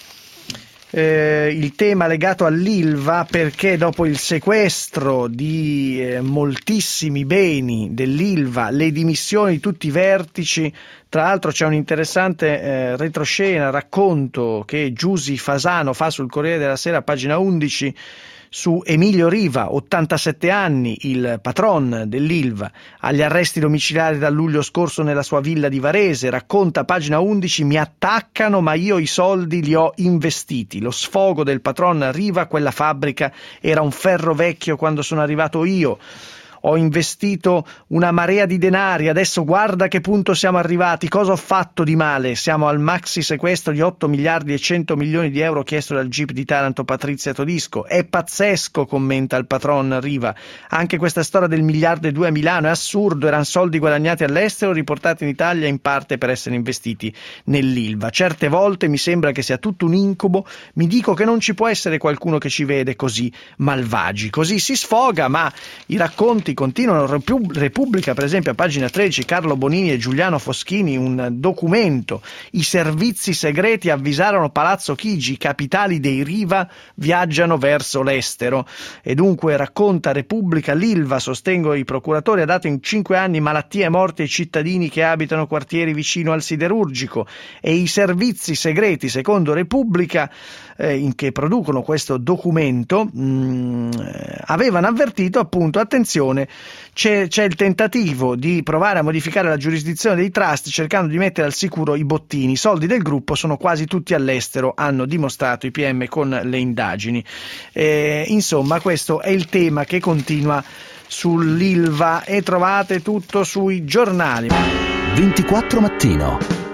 eh, il tema legato all'Ilva perché dopo il sequestro di eh, moltissimi beni dell'Ilva, le dimissioni di tutti i vertici, tra l'altro c'è un interessante eh, retroscena, racconto che Giusy Fasano fa sul Corriere della Sera, pagina undici, su Emilio Riva, ottantasette anni, il patron dell'Ilva, agli arresti domiciliari dal luglio scorso nella sua villa di Varese. Racconta, pagina undici, mi attaccano ma io i soldi li ho investiti. Lo sfogo del patron Riva, quella fabbrica era un ferro vecchio quando sono arrivato io. Ho investito una marea di denari, adesso guarda che punto siamo arrivati, cosa ho fatto di male? Siamo al maxi sequestro di otto miliardi e cento milioni di euro chiesto dal G I P di Taranto Patrizia Todisco. È pazzesco, commenta il patron Riva. Anche questa storia del miliardo e due a Milano è assurdo, erano soldi guadagnati all'estero, riportati in Italia in parte per essere investiti nell'Ilva. Certe volte mi sembra che sia tutto un incubo, mi dico che non ci può essere qualcuno che ci vede così malvagi. Così si sfoga, ma i racconti continuano. Repubblica, per esempio, a pagina tredici, Carlo Bonini e Giuliano Foschini, un documento. I servizi segreti avvisarono Palazzo Chigi, i capitali dei Riva viaggiano verso l'estero. E dunque racconta Repubblica, l'Ilva, sostengono i procuratori, ha dato in cinque anni malattie e morti ai cittadini che abitano quartieri vicino al siderurgico, e i servizi segreti, secondo Repubblica, eh, in che producono questo documento, mh, avevano avvertito appunto, attenzione, C'è, c'è il tentativo di provare a modificare la giurisdizione dei trust cercando di mettere al sicuro i bottini. I soldi del gruppo sono quasi tutti all'estero, hanno dimostrato i P M con le indagini. Eh, insomma, questo è il tema che continua sull'Ilva e trovate tutto sui giornali. ventiquattro Mattino.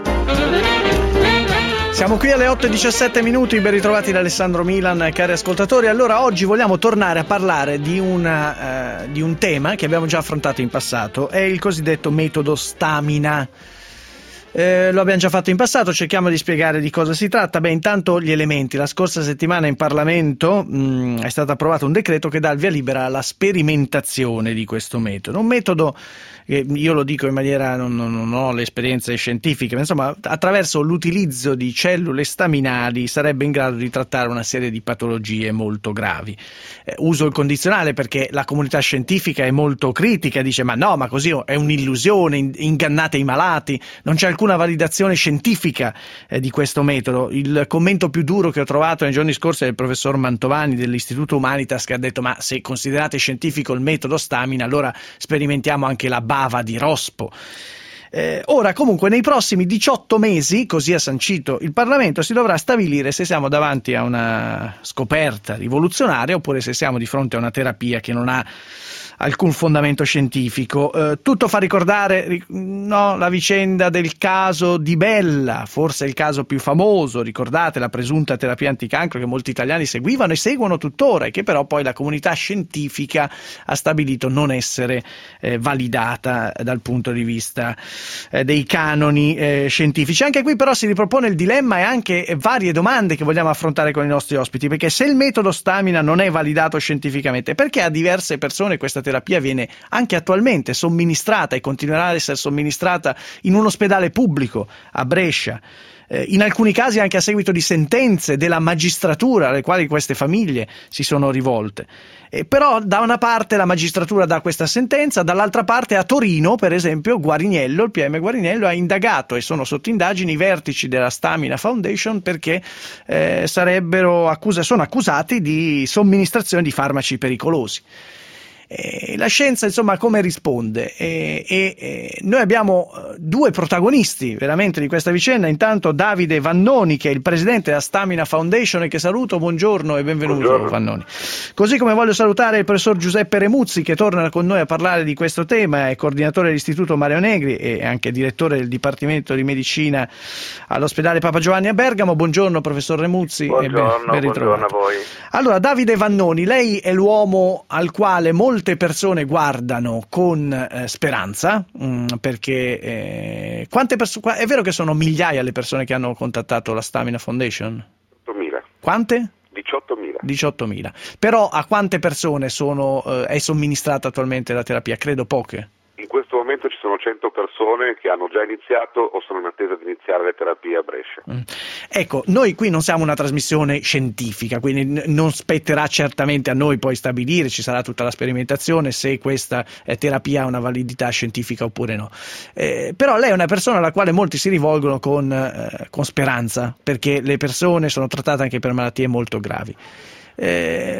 Siamo qui alle otto e diciassette minuti, ben ritrovati da Alessandro Milan, cari ascoltatori. Allora, oggi vogliamo tornare a parlare di, una, uh, di un tema che abbiamo già affrontato in passato, è il cosiddetto metodo Stamina. Eh, lo abbiamo già fatto in passato, cerchiamo di spiegare di cosa si tratta. Beh, intanto gli elementi. La scorsa settimana in Parlamento mh, è stato approvato un decreto che dà il via libera alla sperimentazione di questo metodo. Un metodo, eh, io lo dico in maniera, non, non, non ho le esperienze scientifiche, ma insomma, attraverso l'utilizzo di cellule staminali sarebbe in grado di trattare una serie di patologie molto gravi. Eh, uso il condizionale perché la comunità scientifica è molto critica, dice ma no, ma così è un'illusione, ingannate i malati, non c'è alcuna validazione scientifica eh, di questo metodo. Il commento più duro che ho trovato nei giorni scorsi è del professor Mantovani dell'Istituto Humanitas, che ha detto ma se considerate scientifico il metodo Stamina, allora sperimentiamo anche la bava di rospo. Eh, ora comunque nei prossimi diciotto mesi, così ha sancito il Parlamento, si dovrà stabilire se siamo davanti a una scoperta rivoluzionaria oppure se siamo di fronte a una terapia che non ha alcun fondamento scientifico. Eh, tutto fa ricordare no, la vicenda del caso Di Bella, forse il caso più famoso, ricordate la presunta terapia anticancro che molti italiani seguivano e seguono tuttora e che però poi la comunità scientifica ha stabilito non essere eh, validata dal punto di vista eh, dei canoni eh, scientifici. Anche qui però si ripropone il dilemma e anche varie domande che vogliamo affrontare con i nostri ospiti, perché se il metodo Stamina non è validato scientificamente, perché a diverse persone questa terapia viene anche attualmente somministrata e continuerà ad essere somministrata in un ospedale pubblico a Brescia, eh, in alcuni casi anche a seguito di sentenze della magistratura alle quali queste famiglie si sono rivolte. Eh, però da una parte la magistratura dà questa sentenza, dall'altra parte a Torino per esempio Guariniello, il P M Guariniello ha indagato e sono sotto indagini i vertici della Stamina Foundation perché eh, sarebbero accusa- sono accusati di somministrazione di farmaci pericolosi. Eh, la scienza, insomma, come risponde? E eh, eh, noi abbiamo due protagonisti veramente di questa vicenda. Intanto Davide Vannoni, che è il presidente della Stamina Foundation, e che saluto. Buongiorno e benvenuto. Buongiorno. Vannoni. Così come voglio salutare il professor Giuseppe Remuzzi, che torna con noi a parlare di questo tema, è coordinatore dell'Istituto Mario Negri e anche direttore del Dipartimento di Medicina all'ospedale Papa Giovanni a Bergamo. Buongiorno professor Remuzzi. Buongiorno, ben, ben buongiorno a voi. Allora, Davide Vannoni, lei è l'uomo al quale molte persone guardano con eh, speranza, mh, perché eh, quante perso- è vero che sono migliaia le persone che hanno contattato la Stamina Foundation? ottomila. Quante? diciottomila. diciottomila. Però a quante persone sono, eh, è somministrata attualmente la terapia? Credo poche. In questo momento ci sono cento persone che hanno già iniziato o sono in attesa di iniziare le terapie a Brescia. Mm. Ecco, noi qui non siamo una trasmissione scientifica, quindi n- non spetterà certamente a noi poi stabilire, ci sarà tutta la sperimentazione se questa eh, terapia ha una validità scientifica oppure no. Eh, però lei è una persona alla quale molti si rivolgono con, eh, con speranza, perché le persone sono trattate anche per malattie molto gravi. Eh,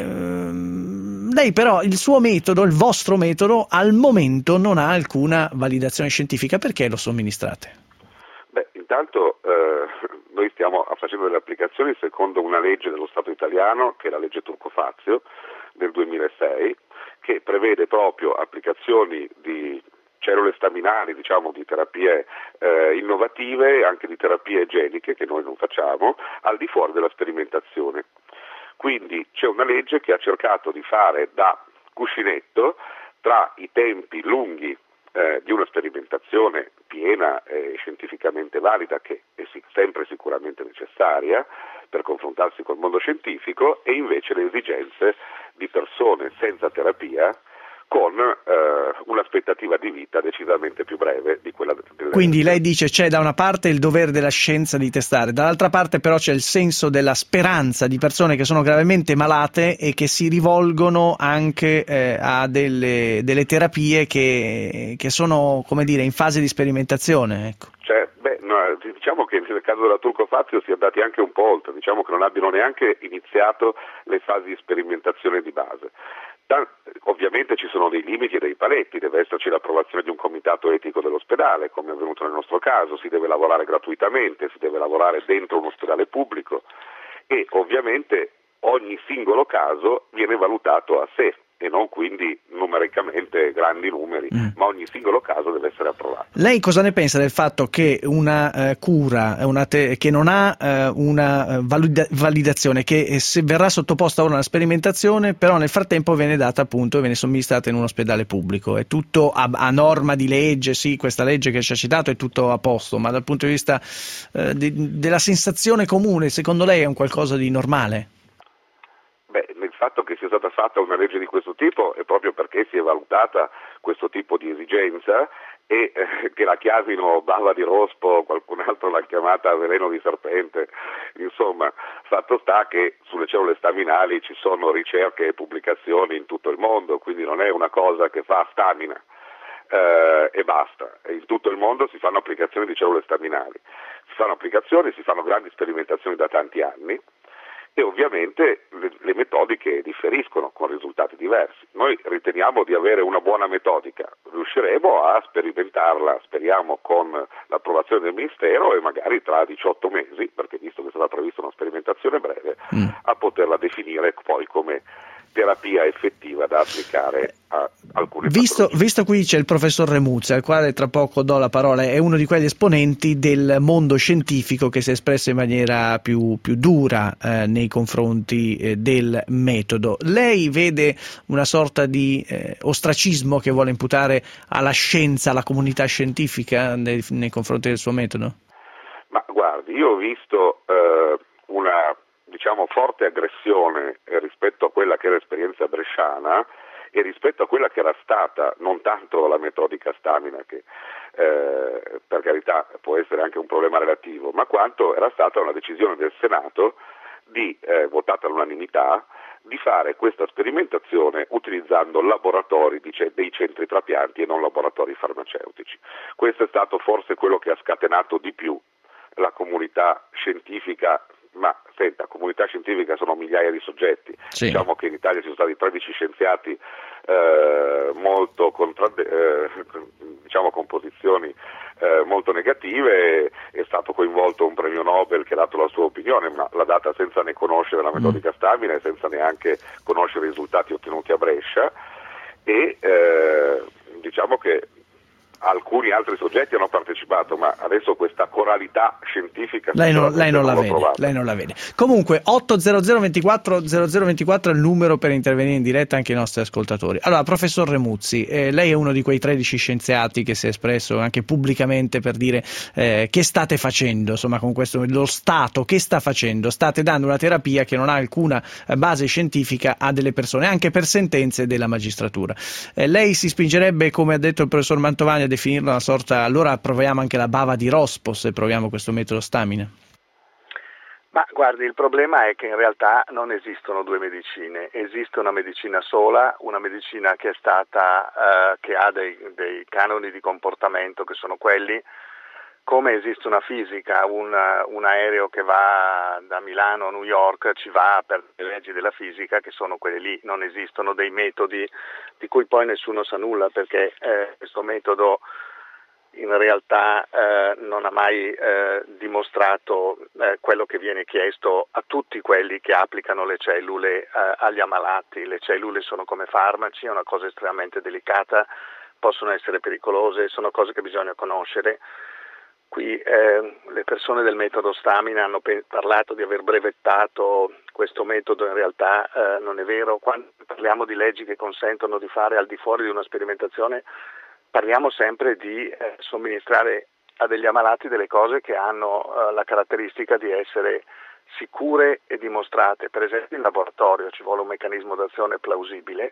lei però, il suo metodo, il vostro metodo, al momento non ha alcuna validazione scientifica. Perché lo somministrate? Beh, intanto eh, noi stiamo facendo delle applicazioni secondo una legge dello Stato italiano, che è la legge Turco-Fazio del duemilasei, che prevede proprio applicazioni di cellule staminali, diciamo di terapie eh, innovative, anche di terapie geniche, che noi non facciamo, al di fuori della sperimentazione. Quindi c'è una legge che ha cercato di fare da cuscinetto tra i tempi lunghi eh, di una sperimentazione piena e scientificamente valida, che è sempre sicuramente necessaria per confrontarsi col mondo scientifico, e invece le esigenze di persone senza terapia con eh, un'aspettativa di vita decisamente più breve di quella del... Quindi lei dice c'è da una parte il dovere della scienza di testare, dall'altra parte però c'è il senso della speranza di persone che sono gravemente malate e che si rivolgono anche eh, a delle, delle terapie che, che sono, come dire, in fase di sperimentazione, ecco. Cioè, beh, no, diciamo che nel caso della Turco-Fazio si è andati anche un po' oltre, diciamo che non abbiano neanche iniziato le fasi di sperimentazione di base. Ovviamente ci sono dei limiti e dei paletti, deve esserci l'approvazione di un comitato etico dell'ospedale, come è avvenuto nel nostro caso, si deve lavorare gratuitamente, si deve lavorare dentro un ospedale pubblico e ovviamente ogni singolo caso viene valutato a sé e non quindi numericamente grandi numeri, mm. ma ogni singolo caso deve essere approvato. Lei cosa ne pensa del fatto che una eh, cura una te- che non ha eh, una valida- validazione, che se verrà sottoposta a una sperimentazione, però nel frattempo viene data appunto, viene somministrata in un ospedale pubblico? È tutto a, a norma di legge, sì, questa legge che ci ha citato è tutto a posto, ma dal punto di vista eh, di, della sensazione comune, secondo lei è un qualcosa di normale? Il fatto che sia stata fatta una legge di questo tipo è proprio perché si è valutata questo tipo di esigenza e eh, che la chiamino bava di rospo, qualcun altro l'ha chiamata veleno di serpente, insomma, fatto sta che sulle cellule staminali ci sono ricerche e pubblicazioni in tutto il mondo, quindi non è una cosa che fa Stamina eh, e basta. In tutto il mondo si fanno applicazioni di cellule staminali, si fanno applicazioni, si fanno grandi sperimentazioni da tanti anni, e ovviamente le, le metodiche differiscono con risultati diversi. Noi riteniamo di avere una buona metodica, riusciremo a sperimentarla, speriamo, con l'approvazione del Ministero e magari tra diciotto mesi, perché visto che è stata prevista una sperimentazione breve, mm. a poterla definire poi come terapia effettiva da applicare a alcune visto, visto qui c'è il professor Remuzzi, al quale tra poco do la parola, è uno di quegli esponenti del mondo scientifico che si è espresso in maniera più, più dura eh, nei confronti eh, del metodo. Lei vede una sorta di eh, ostracismo che vuole imputare alla scienza, alla comunità scientifica nei, nei confronti del suo metodo? Ma guardi, io ho visto eh, una diciamo forte aggressione rispetto a quella che era l'esperienza bresciana e rispetto a quella che era stata non tanto la metodica Stamina, che eh, per carità può essere anche un problema relativo, ma quanto era stata una decisione del Senato di, eh, votata all'unanimità, di fare questa sperimentazione utilizzando laboratori di ce- dei centri trapianti e non laboratori farmaceutici. Questo è stato forse quello che ha scatenato di più la comunità scientifica ma senta, comunità scientifica sono migliaia di soggetti, sì. Diciamo che in Italia ci sono stati tredici scienziati eh, molto contra- eh, diciamo con posizioni eh, molto negative, è stato coinvolto un premio Nobel che ha dato la sua opinione, ma l'ha data senza ne conoscere la metodica stabile e senza neanche conoscere i risultati ottenuti a Brescia, e eh, diciamo che alcuni altri soggetti hanno partecipato, ma adesso questa coralità scientifica lei non, lei non, non la vede, lei non la vede. Comunque otto zero zero ventiquattro zero zero ventiquattro è il numero per intervenire in diretta anche i nostri ascoltatori. Allora, professor Remuzzi, eh, lei è uno di quei tredici scienziati che si è espresso anche pubblicamente per dire eh, che state facendo, insomma, con questo, lo Stato che sta facendo? State dando una terapia che non ha alcuna base scientifica a delle persone, anche per sentenze della magistratura. Eh, lei si spingerebbe, come ha detto il professor Mantovani, a definirla una sorta, allora proviamo anche la bava di Rospo se proviamo questo metodo Stamina? Ma guardi, il problema è che in realtà non esistono due medicine, esiste una medicina sola, una medicina che è stata, eh, che ha dei, dei canoni di comportamento che sono quelli, come esiste una fisica, un, un aereo che va da Milano a New York ci va per le leggi della fisica che sono quelle lì, non esistono dei metodi di cui poi nessuno sa nulla, perché eh, questo metodo in realtà eh, non ha mai eh, dimostrato eh, quello che viene chiesto a tutti quelli che applicano le cellule eh, agli ammalati. Le cellule sono come farmaci, è una cosa estremamente delicata, possono essere pericolose, sono cose che bisogna conoscere. Qui eh, le persone del metodo Stamina hanno pe- parlato di aver brevettato questo metodo, in realtà eh, non è vero. Quando parliamo di leggi che consentono di fare al di fuori di una sperimentazione, parliamo sempre di eh, somministrare a degli ammalati delle cose che hanno eh, la caratteristica di essere sicure e dimostrate. Per esempio in laboratorio ci vuole un meccanismo d'azione plausibile.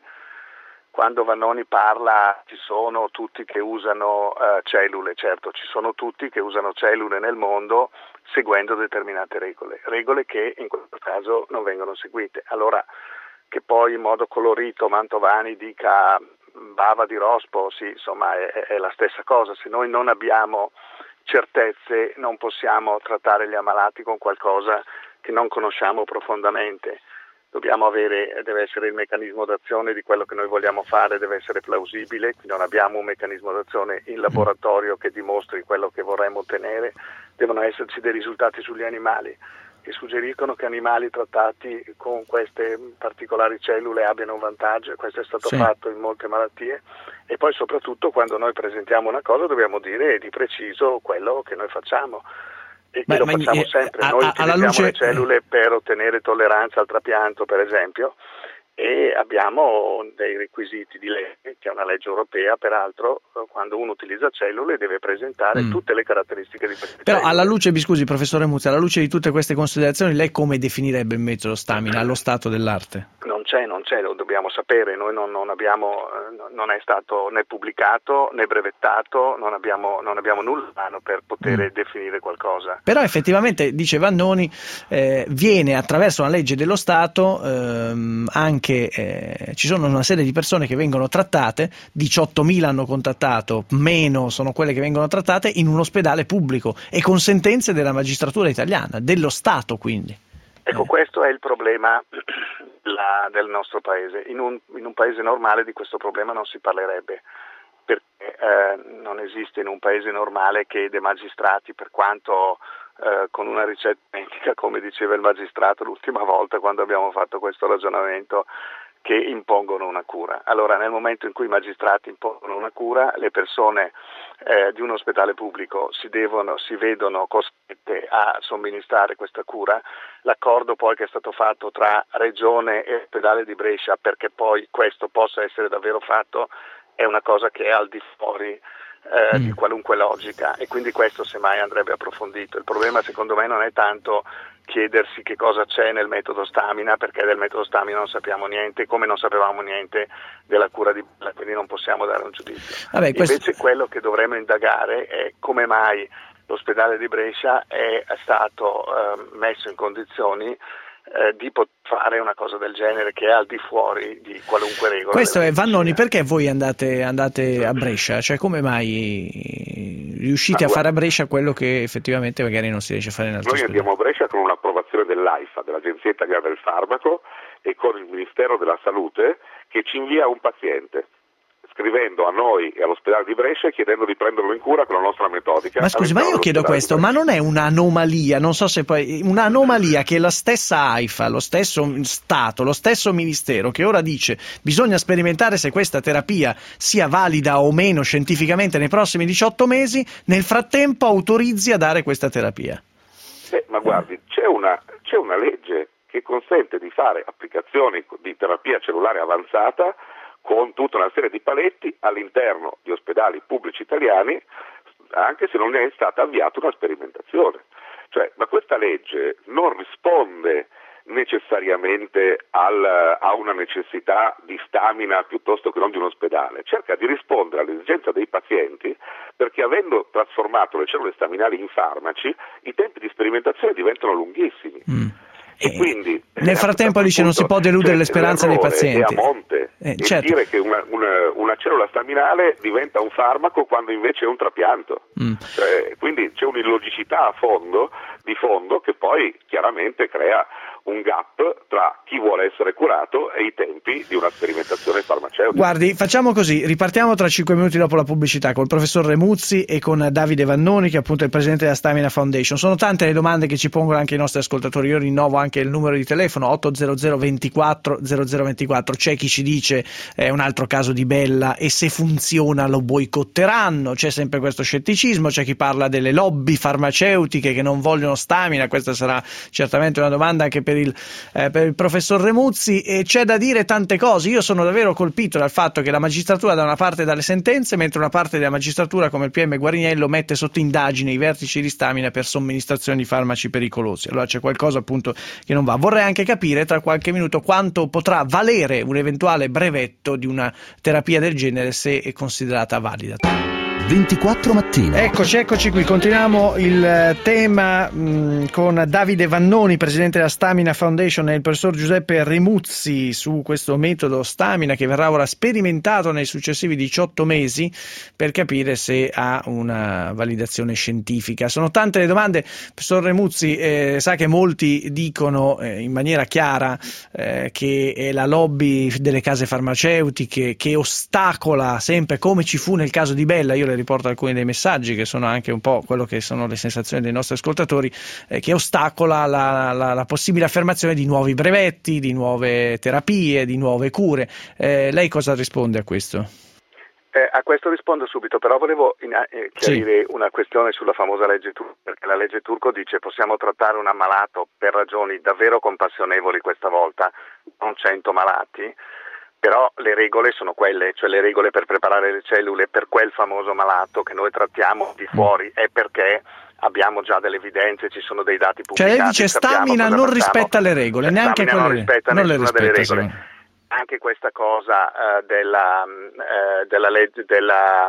Quando Vannoni parla ci sono tutti che usano uh, cellule, certo ci sono tutti che usano cellule nel mondo seguendo determinate regole, regole che in questo caso non vengono seguite. Allora che poi in modo colorito Mantovani dica bava di Rospo, sì, insomma è, è la stessa cosa. Se noi non abbiamo certezze non possiamo trattare gli ammalati con qualcosa che non conosciamo profondamente. Dobbiamo avere, deve essere il meccanismo d'azione di quello che noi vogliamo fare, deve essere plausibile, quindi non abbiamo un meccanismo d'azione in laboratorio che dimostri quello che vorremmo ottenere, devono esserci dei risultati sugli animali che suggeriscono che animali trattati con queste particolari cellule abbiano un vantaggio, e questo è stato sì. fatto in molte malattie. E poi soprattutto quando noi presentiamo una cosa dobbiamo dire di preciso quello che noi facciamo. E Beh, lo facciamo eh, sempre, noi a, utilizziamo luce... le cellule per ottenere tolleranza al trapianto, per esempio, e abbiamo dei requisiti di legge, che è una legge europea, peraltro, quando uno utilizza cellule deve presentare mm. tutte le caratteristiche di queste Però cellule. alla luce, mi scusi professore Muzzi, alla luce di tutte queste considerazioni, lei come definirebbe il metodo Stamina allo stato dell'arte? Non c'è, non c'è, lo dobbiamo sapere, noi non, non abbiamo, non è stato né pubblicato né brevettato, non abbiamo, non abbiamo nulla in mano per poter mm. definire qualcosa. Però effettivamente, dice Vannoni, eh, viene attraverso una legge dello Stato ehm, anche, eh, ci sono una serie di persone che vengono trattate, diciottomila hanno contattato, meno sono quelle che vengono trattate in un ospedale pubblico e con sentenze della magistratura italiana, dello Stato quindi. Ecco, eh. questo è il problema la, del nostro paese. In un, in un paese normale di questo problema non si parlerebbe, perché eh, non esiste in un paese normale che dei magistrati, per quanto eh, con una ricetta identica, come diceva il magistrato l'ultima volta quando abbiamo fatto questo ragionamento, che impongono una cura. Allora, nel momento in cui i magistrati impongono una cura, le persone eh, di un ospedale pubblico si devono, si vedono costrette a somministrare questa cura. L'accordo poi che è stato fatto tra Regione e ospedale di Brescia, perché poi questo possa essere davvero fatto, è una cosa che è al di fuori eh, mm. di qualunque logica, e quindi questo semmai andrebbe approfondito. Il problema secondo me non è tanto chiedersi che cosa c'è nel metodo Stamina, perché del metodo Stamina non sappiamo niente, come non sapevamo niente della cura di Bella, quindi non possiamo dare un giudizio. Vabbè, questo... Invece quello che dovremmo indagare è come mai l'ospedale di Brescia è stato eh, messo in condizioni Eh, di poter fare una cosa del genere, che è al di fuori di qualunque regola. Questo è Vannoni, perché voi andate, andate a Brescia? Cioè come mai riuscite ah, a fare a Brescia quello che effettivamente magari non si riesce a fare in altri Noi ospedali? andiamo a Brescia con un'approvazione dell'A AIFA, dell'Agenzia Italiana del Farmaco, e con il Ministero della Salute, che ci invia un paziente, scrivendo a noi e all'ospedale di Brescia e chiedendo di prenderlo in cura con la nostra metodica. Ma scusi, ma io chiedo questo, ma non è un'anomalia, non so se poi, un'anomalia che la stessa AIFA, lo stesso Stato, lo stesso Ministero, che ora dice bisogna sperimentare se questa terapia sia valida o meno scientificamente nei prossimi diciotto mesi, nel frattempo autorizzi a dare questa terapia? Eh, ma guardi, c'è una, c'è una legge che consente di fare applicazioni di terapia cellulare avanzata con tutta una serie di paletti all'interno di ospedali pubblici italiani, anche se non è stata avviata una sperimentazione. Cioè, ma questa legge non risponde necessariamente al, a una necessità di stamina piuttosto che non di un ospedale, cerca di rispondere all'esigenza dei pazienti, perché avendo trasformato le cellule staminali in farmaci, i tempi di sperimentazione diventano lunghissimi. Mm. E quindi, nel frattempo dice non si può deludere cioè, le speranze dei pazienti. È a monte eh, e certo. dire che una, una, una cellula staminale diventa un farmaco quando invece è un trapianto. Mm. Cioè, quindi c'è un'illogicità a fondo, di fondo, che poi chiaramente crea un gap tra chi vuole essere curato e i tempi di una sperimentazione farmaceutica. Guardi, facciamo così, ripartiamo tra cinque minuti dopo la pubblicità col professor Remuzzi e con Davide Vannoni, che è appunto il presidente della Stamina Foundation. Sono tante le domande che ci pongono anche i nostri ascoltatori, io rinnovo anche il numero di telefono otto zero zero ventiquattro zero zero ventiquattro. C'è chi ci dice è un altro caso di Bella e se funziona lo boicotteranno, c'è sempre questo scetticismo, c'è chi parla delle lobby farmaceutiche che non vogliono Stamina, questa sarà certamente una domanda anche per il, eh, per il professor Remuzzi, e c'è da dire tante cose. Io sono davvero colpito dal fatto che la magistratura da una parte dà le sentenze, mentre una parte della magistratura come il P M Guariniello mette sotto indagine i vertici di Stamina per somministrazione di farmaci pericolosi. Allora c'è qualcosa appunto che non va. Vorrei anche capire tra qualche minuto quanto potrà valere un eventuale brevetto di una terapia del genere, se è considerata valida. ventiquattro mattino. Eccoci, eccoci qui, continuiamo il tema mh, con Davide Vannoni, presidente della Stamina Foundation, e il professor Giuseppe Remuzzi su questo metodo Stamina che verrà ora sperimentato nei successivi diciotto mesi per capire se ha una validazione scientifica. Sono tante le domande, professor Remuzzi, eh, sa che molti dicono eh, in maniera chiara eh, che è la lobby delle case farmaceutiche che ostacola sempre, come ci fu nel caso di Bella. Io le riporto alcuni dei messaggi che sono anche un po' quello che sono le sensazioni dei nostri ascoltatori, eh, che ostacola la, la, la possibile affermazione di nuovi brevetti, di nuove terapie, di nuove cure. Eh, lei cosa risponde a questo? Eh, a questo rispondo subito, però volevo in, eh, chiarire sì. una questione sulla famosa legge Turco, perché la legge Turco dice possiamo trattare un ammalato per ragioni davvero compassionevoli questa volta, non cento malati, però le regole sono quelle, cioè le regole per preparare le cellule per quel famoso malato che noi trattiamo di fuori è perché abbiamo già delle evidenze, ci sono dei dati pubblicati. Cioè lei dice Stamina non rispetta le regole, neanche Stamina quelle, non rispetta non nessuna le rispetta, delle regole. sì. Anche questa cosa uh, della, uh, della legge della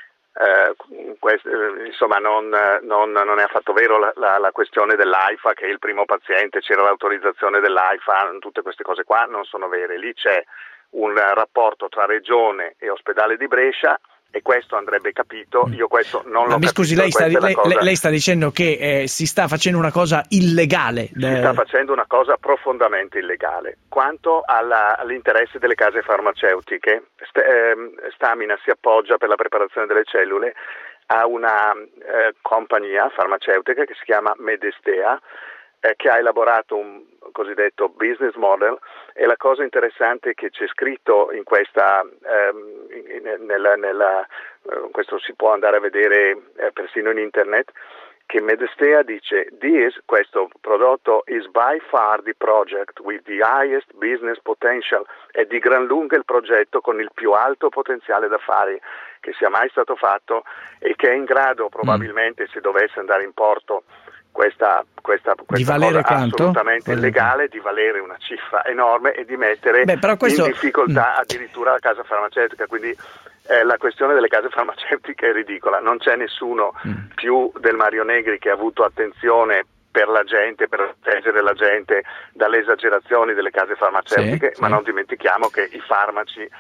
uh, quest, uh, insomma non, non, non è affatto vero la, la, la questione dell'AIFA, che è il primo paziente, c'era l'autorizzazione dell'AIFA, tutte queste cose qua non sono vere. Lì c'è un rapporto tra regione e ospedale di Brescia e questo andrebbe capito. Io questo non Ma l'ho mi capito. Scusi, lei sta, lei, cosa... lei sta dicendo che eh, si sta facendo una cosa illegale? Si sta facendo una cosa profondamente illegale. Quanto alla, all'interesse delle case farmaceutiche, st- ehm, Stamina si appoggia per la preparazione delle cellule a una eh, compagnia farmaceutica che si chiama Medestea, eh, che ha elaborato un cosiddetto business model, e la cosa interessante è che c'è scritto in questa, ehm, in, nella, nella, eh, questo si può andare a vedere eh, persino in internet, che Medestea dice this, questo prodotto is by far the project with the highest business potential, è di gran lunga il progetto con il più alto potenziale d'affari che sia mai stato fatto e che è in grado probabilmente, mm. se dovesse andare in porto questa, questa, questa di valere cosa quanto? assolutamente illegale, di valere una cifra enorme e di mettere Beh, però questo... in difficoltà addirittura la casa farmaceutica, quindi eh, la questione delle case farmaceutiche è ridicola. Non c'è nessuno mm. più del Mario Negri che ha avuto attenzione per la gente, per proteggere la gente dalle esagerazioni delle case farmaceutiche, sì, ma sì. non dimentichiamo che i farmaci che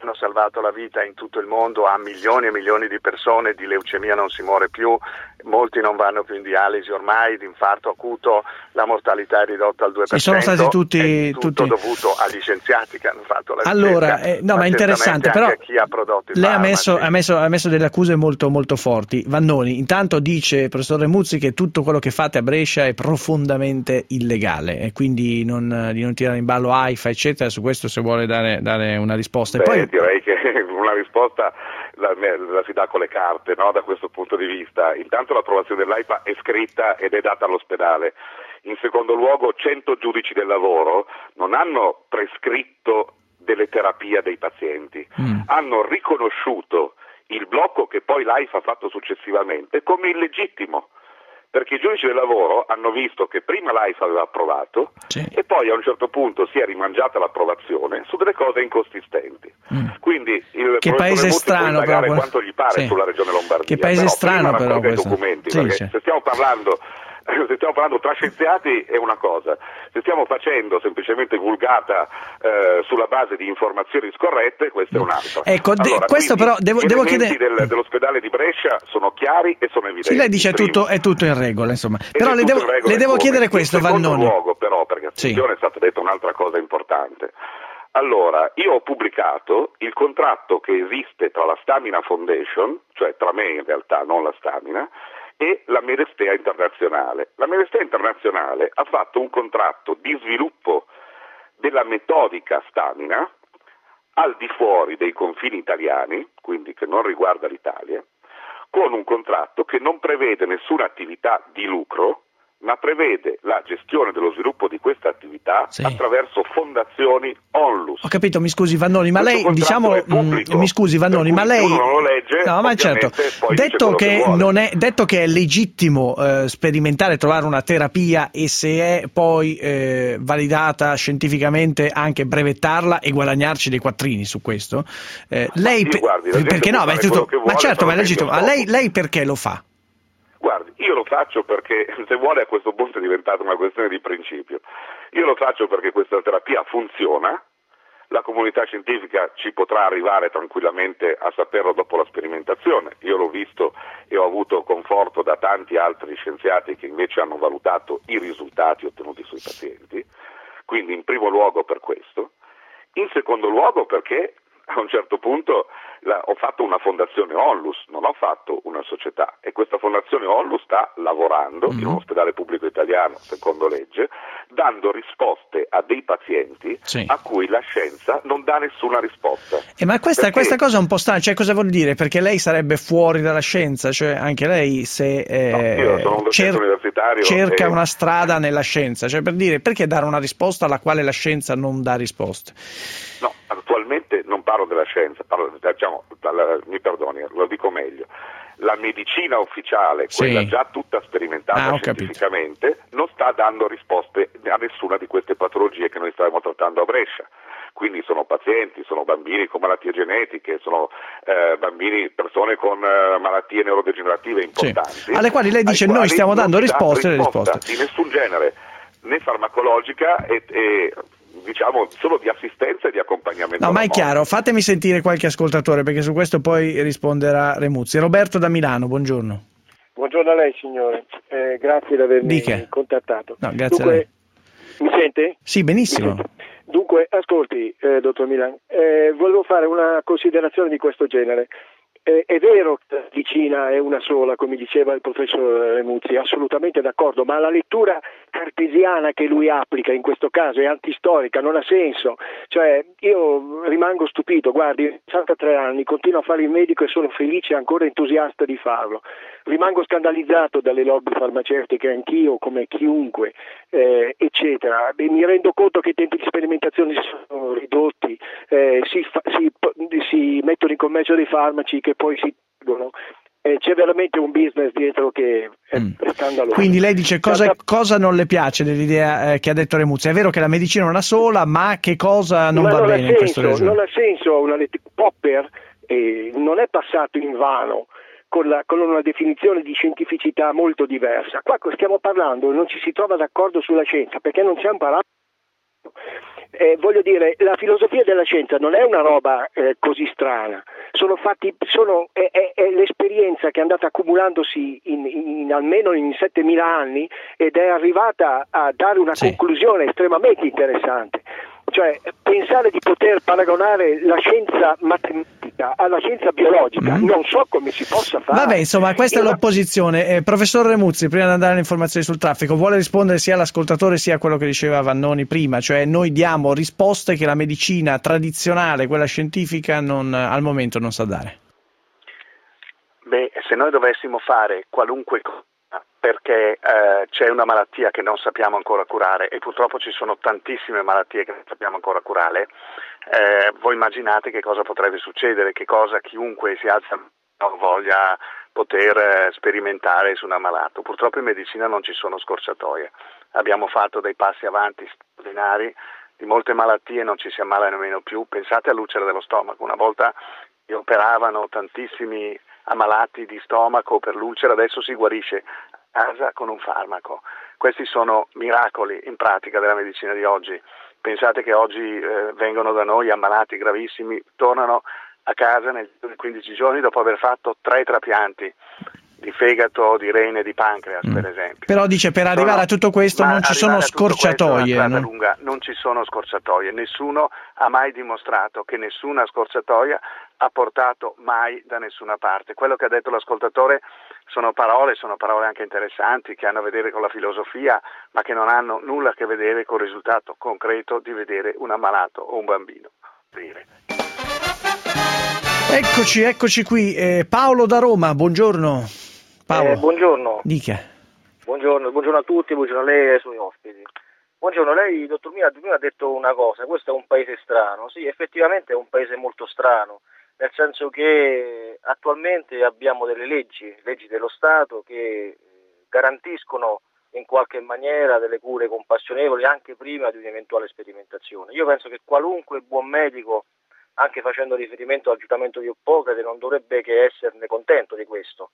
hanno salvato la vita in tutto il mondo a milioni e milioni di persone, di leucemia non si muore più, molti non vanno più in dialisi ormai, di infarto acuto la mortalità è ridotta al due per cento. Ci sono stati tutti, è tutto tutti... dovuto agli scienziati che hanno fatto la allora, ricerca, eh, no, ma interessante, però anche a chi ha prodotto i lei ha farmaci. messo, ha, messo, ha messo delle accuse molto, molto forti. Vannoni, intanto dice il professor Remuzzi che tutto quello che fate a Brescia è profondamente illegale e quindi non, di non tirare in ballo AIFA eccetera. Su questo se vuole dare, dare una risposta. Beh, e poi... direi che una risposta la, la si dà con le carte, no? Da questo punto di vista. Intanto l'approvazione dell'AIFA è scritta ed è data all'ospedale. In secondo luogo, cento giudici del lavoro non hanno prescritto delle terapie dei pazienti, mm. hanno riconosciuto il blocco che poi l'AIFA ha fatto successivamente come illegittimo, perché i giudici del lavoro hanno visto che prima l'AIFA aveva approvato sì. e poi a un certo punto si è rimangiata l'approvazione su delle cose inconsistenti. Mm. Quindi il che paese strano può indagare però, quanto gli pare sì. sulla regione Lombardia. Che paese però strano prima però questo. I documenti, sì, perché sì. se stiamo parlando se stiamo parlando tra scienziati è una cosa, se stiamo facendo semplicemente vulgata eh, sulla base di informazioni scorrette, questa è un'altra. Ecco, allora, de- questo però devo, i devo elementi chiedere del, dell'ospedale di Brescia sono chiari e sono evidenti. Sì, lei dice tutto, è tutto in regola, insomma. Però le devo, le devo chiedere questo, Vannoni. In secondo luogo, però, perché attenzione, sì. è stata detta un'altra cosa importante. Allora, io ho pubblicato il contratto che esiste tra la Stamina Foundation, cioè tra me in realtà, non la Stamina, e la Medestea Internazionale. La Medestea Internazionale ha fatto un contratto di sviluppo della metodica Stamina al di fuori dei confini italiani, quindi che non riguarda l'Italia, con un contratto che non prevede nessuna attività di lucro, ma prevede la gestione dello sviluppo di questa attività sì. attraverso fondazioni onlus. Ho capito, mi scusi Vannoni, ma Questo lei diciamo pubblico, mi scusi Vannoni, ma lei non lo legge, no, ma certo. Detto che, che non è detto che è legittimo eh, sperimentare, trovare una terapia e se è poi eh, validata scientificamente anche brevettarla e guadagnarci dei quattrini su questo. Eh, lei io, guardi, perché no, ma, tutto, vuole, ma certo, ma è legittimo. Ma lei, lei perché lo fa? Guardi, io lo faccio perché, se vuole, a questo punto è diventata una questione di principio. Io lo faccio perché questa terapia funziona, la comunità scientifica ci potrà arrivare tranquillamente a saperlo dopo la sperimentazione. Io l'ho visto e ho avuto conforto da tanti altri scienziati che invece hanno valutato i risultati ottenuti sui pazienti, quindi in primo luogo per questo. In secondo luogo perché a un certo punto la, ho fatto una fondazione onlus, non ho fatto una società, e questa fondazione onlus sta lavorando mm-hmm. in un ospedale pubblico italiano, secondo legge, dando risposte a dei pazienti sì. a cui la scienza non dà nessuna risposta. Eh, ma questa, Perché... questa cosa è un po' strana, cioè cosa vuol dire? Perché lei sarebbe fuori dalla scienza, cioè anche lei se eh, no, io sono un docente cer- universitario cerca e... una strada nella scienza, cioè per dire perché dare una risposta alla quale la scienza non dà risposte? No, attualmente non parlo della scienza, parlo, diciamo, mi perdoni, lo dico meglio. La medicina ufficiale, sì. quella già tutta sperimentata ah, scientificamente, capito. non sta dando risposte a nessuna di queste patologie che noi stiamo trattando a Brescia. Quindi sono pazienti, sono bambini con malattie genetiche, sono eh, bambini, persone con eh, malattie neurodegenerative importanti. Sì. Alle quali lei dice noi stiamo dando risposte e risposte. Di nessun genere, né farmacologica e, e diciamo solo di assistenza e di accompagnamento. No, ma è chiaro, fatemi sentire qualche ascoltatore perché su questo poi risponderà Remuzzi. Roberto da Milano, buongiorno. Buongiorno a lei signore, eh, grazie di avermi Dica. contattato. No, grazie Dunque, a lei. Mi sente? Sì, benissimo. Dunque, ascolti, eh, dottor Milan, eh, volevo fare una considerazione di questo genere. Eh, è vero che la medicina è una sola, come diceva il professor Remuzzi, assolutamente d'accordo, ma la lettura cartesiana che lui applica in questo caso è antistorica, non ha senso. Cioè, io rimango stupito, guardi, ho sessantatré anni, continuo a fare il medico e sono felice e ancora entusiasta di farlo. Rimango scandalizzato dalle lobby farmaceutiche, anch'io, come chiunque, eh, eccetera. E mi rendo conto che i tempi di sperimentazione sono ridotti, eh, si, fa, si, si mettono in commercio dei farmaci che poi si tolgono. Eh, c'è veramente un business dietro che è mm. scandaloso. Quindi lei dice cosa, cosa non le piace dell'idea eh, che ha detto Remuzzi? È vero che la medicina è una sola, ma che cosa non ma va non bene senso, in questo ragione? Non ha senso, una let- Popper eh, non è passato in vano con, la, con una definizione di scientificità molto diversa. Qua stiamo parlando, non ci si trova d'accordo sulla scienza perché non siamo parlando Eh, voglio dire, la filosofia della scienza non è una roba eh, così strana, sono fatti, sono, è, è, è l'esperienza che è andata accumulandosi in, in almeno in settemila anni ed è arrivata a dare una sì. conclusione estremamente interessante. Cioè, pensare di poter paragonare la scienza matematica alla scienza biologica, mm. non so come si possa fare. Vabbè, insomma, questa è l'opposizione. Eh, professor Remuzzi, prima di andare alle informazioni sul traffico, vuole rispondere sia all'ascoltatore sia a quello che diceva Vannoni prima, cioè noi diamo risposte che la medicina tradizionale, quella scientifica, non, al momento non sa dare. Beh, se noi dovessimo fare qualunque cosa perché eh, c'è una malattia che non sappiamo ancora curare e purtroppo ci sono tantissime malattie che non sappiamo ancora curare, eh, voi immaginate che cosa potrebbe succedere, che cosa chiunque si alza voglia poter eh, sperimentare su un ammalato. Purtroppo in medicina non ci sono scorciatoie, abbiamo fatto dei passi avanti straordinari, di molte malattie non ci si ammala nemmeno più. Pensate all'ulcera dello stomaco, una volta operavano tantissimi ammalati di stomaco per l'ulcera, adesso si guarisce a casa con un farmaco. Questi sono miracoli in pratica della medicina di oggi. Pensate che oggi eh, vengono da noi ammalati gravissimi, tornano a casa nei quindici giorni dopo aver fatto tre trapianti di fegato, di rene, di pancreas mm. per esempio. Però dice per arrivare sono, a tutto questo non ci sono scorciatoie. Questo, no? lunga, non ci sono scorciatoie, nessuno ha mai dimostrato che nessuna scorciatoia ha portato mai da nessuna parte. Quello che ha detto l'ascoltatore sono parole, sono parole anche interessanti che hanno a vedere con la filosofia, ma che non hanno nulla a che vedere con il risultato concreto di vedere un ammalato o un bambino morire. Eccoci, eccoci qui. Eh, Paolo da Roma, buongiorno. Paolo. Eh, buongiorno. Dica. Buongiorno, buongiorno a tutti, buongiorno a lei e ai suoi ospiti. Buongiorno, lei, dottor Mila, prima ha detto una cosa, questo è un paese strano. Sì, effettivamente è un paese molto strano, nel senso che attualmente abbiamo delle leggi, leggi dello Stato che garantiscono in qualche maniera delle cure compassionevoli anche prima di un'eventuale sperimentazione. Io penso che qualunque buon medico, anche facendo riferimento al giuramento di Ippocrate, non dovrebbe che esserne contento di questo.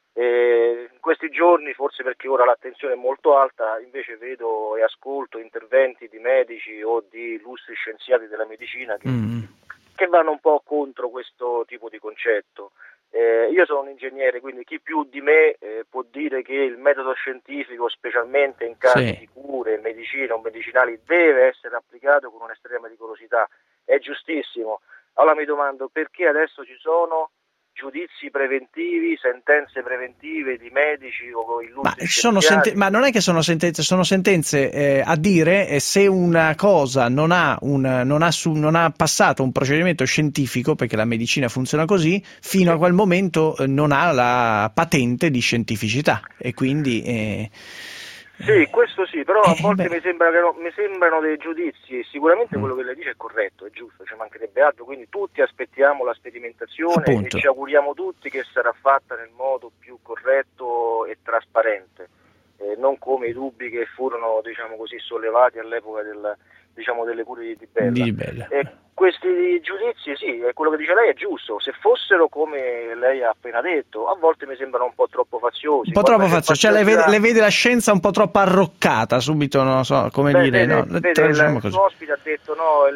E in questi giorni, forse perché ora l'attenzione è molto alta, invece vedo e ascolto interventi di medici o di illustri scienziati della medicina che, mm. che vanno un po' contro questo tipo di concetto. Eh, io sono un ingegnere, quindi chi più di me eh, può dire che il metodo scientifico, specialmente in casi sì. di cure, medicina o medicinali, deve essere applicato con un'estrema rigorosità. È giustissimo. Allora mi domando perché adesso ci sono giudizi preventivi, sentenze preventive di medici o illustri ma, sono senten- ma non è che sono sentenze, sono sentenze eh, a dire eh, se una cosa non ha, un, non, ha su, non ha passato un procedimento scientifico, perché la medicina funziona così, fino a quel momento eh, non ha la patente di scientificità e quindi... Eh, Sì, questo sì, però a volte eh, mi, sembra che no, mi sembrano dei giudizi, sicuramente quello che lei dice è corretto, è giusto, ci mancherebbe altro, quindi tutti aspettiamo la sperimentazione appunto. E ci auguriamo tutti che sarà fatta nel modo più corretto e trasparente, eh, non come i dubbi che furono, diciamo così, sollevati all'epoca del, diciamo, delle cure di Di Bella. Di Bella. E questi giudizi, sì, quello che dice lei è giusto, se fossero come lei ha appena detto, a volte mi sembrano un po' troppo faziosi. Un po' troppo faziosi, cioè lei vede, lei vede la scienza un po' troppo arroccata, subito, non so come Beh, dire. Vede, no? vede, il suo ospite ha detto no,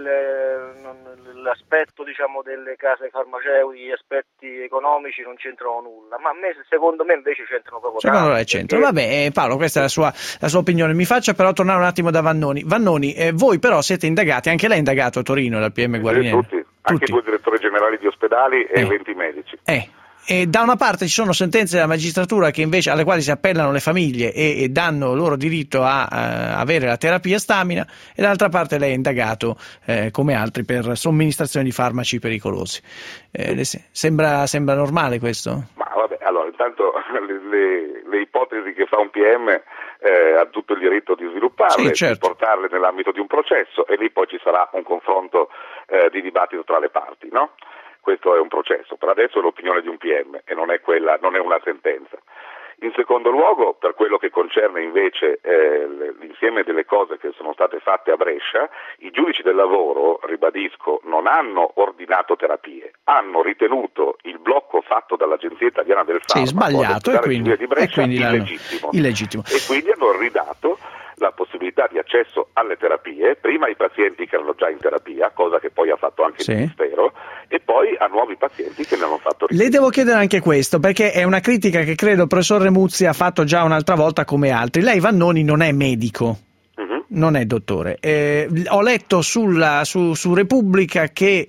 il, l'aspetto diciamo delle case farmaceutiche, gli aspetti economici non c'entrano nulla, ma a me, secondo me invece c'entrano proprio secondo tanto. Lei c'entrano, perché... vabbè eh, Paolo, questa è la sua, la sua opinione, mi faccia però tornare un attimo da Vannoni. Vannoni, eh, voi però siete indagati, anche lei è indagato a Torino dal P M Guarinieri? Tutti, anche tutti. Due direttori generali di ospedali e eh. venti medici. Eh. E da una parte ci sono sentenze della magistratura che invece, alle quali si appellano le famiglie e, e danno loro diritto a, a avere la terapia stamina, e dall'altra parte lei è indagato eh, come altri per somministrazione di farmaci pericolosi. Eh, le, sembra, sembra normale questo? Ma vabbè, allora intanto le, le, le ipotesi che fa un P M eh, ha tutto il diritto di svilupparle, sì, certo. di portarle nell'ambito di un processo, e lì poi ci sarà un confronto eh, di dibattito tra le parti, no? Questo è un processo, per adesso è l'opinione di un P M e non è quella, non è una sentenza. In secondo luogo, per quello che concerne invece eh, l'insieme delle cose che sono state fatte a Brescia, i giudici del lavoro, ribadisco, non hanno ordinato terapie, hanno ritenuto il blocco fatto dall'Agenzia Italiana del Farmaco, sì, sbagliato, e quindi, di Brescia, e quindi illegittimo. illegittimo. E quindi hanno ridato la possibilità facilità di accesso alle terapie, prima ai pazienti che erano già in terapia, cosa che poi ha fatto anche sì. il Ministero, e poi a nuovi pazienti che ne hanno fatto richiesta. Le devo chiedere anche questo, perché è una critica che credo il professor Remuzzi ha fatto già un'altra volta come altri. Lei, Vannoni, non è medico. Non è dottore. Eh, ho letto sulla, su, su Repubblica che,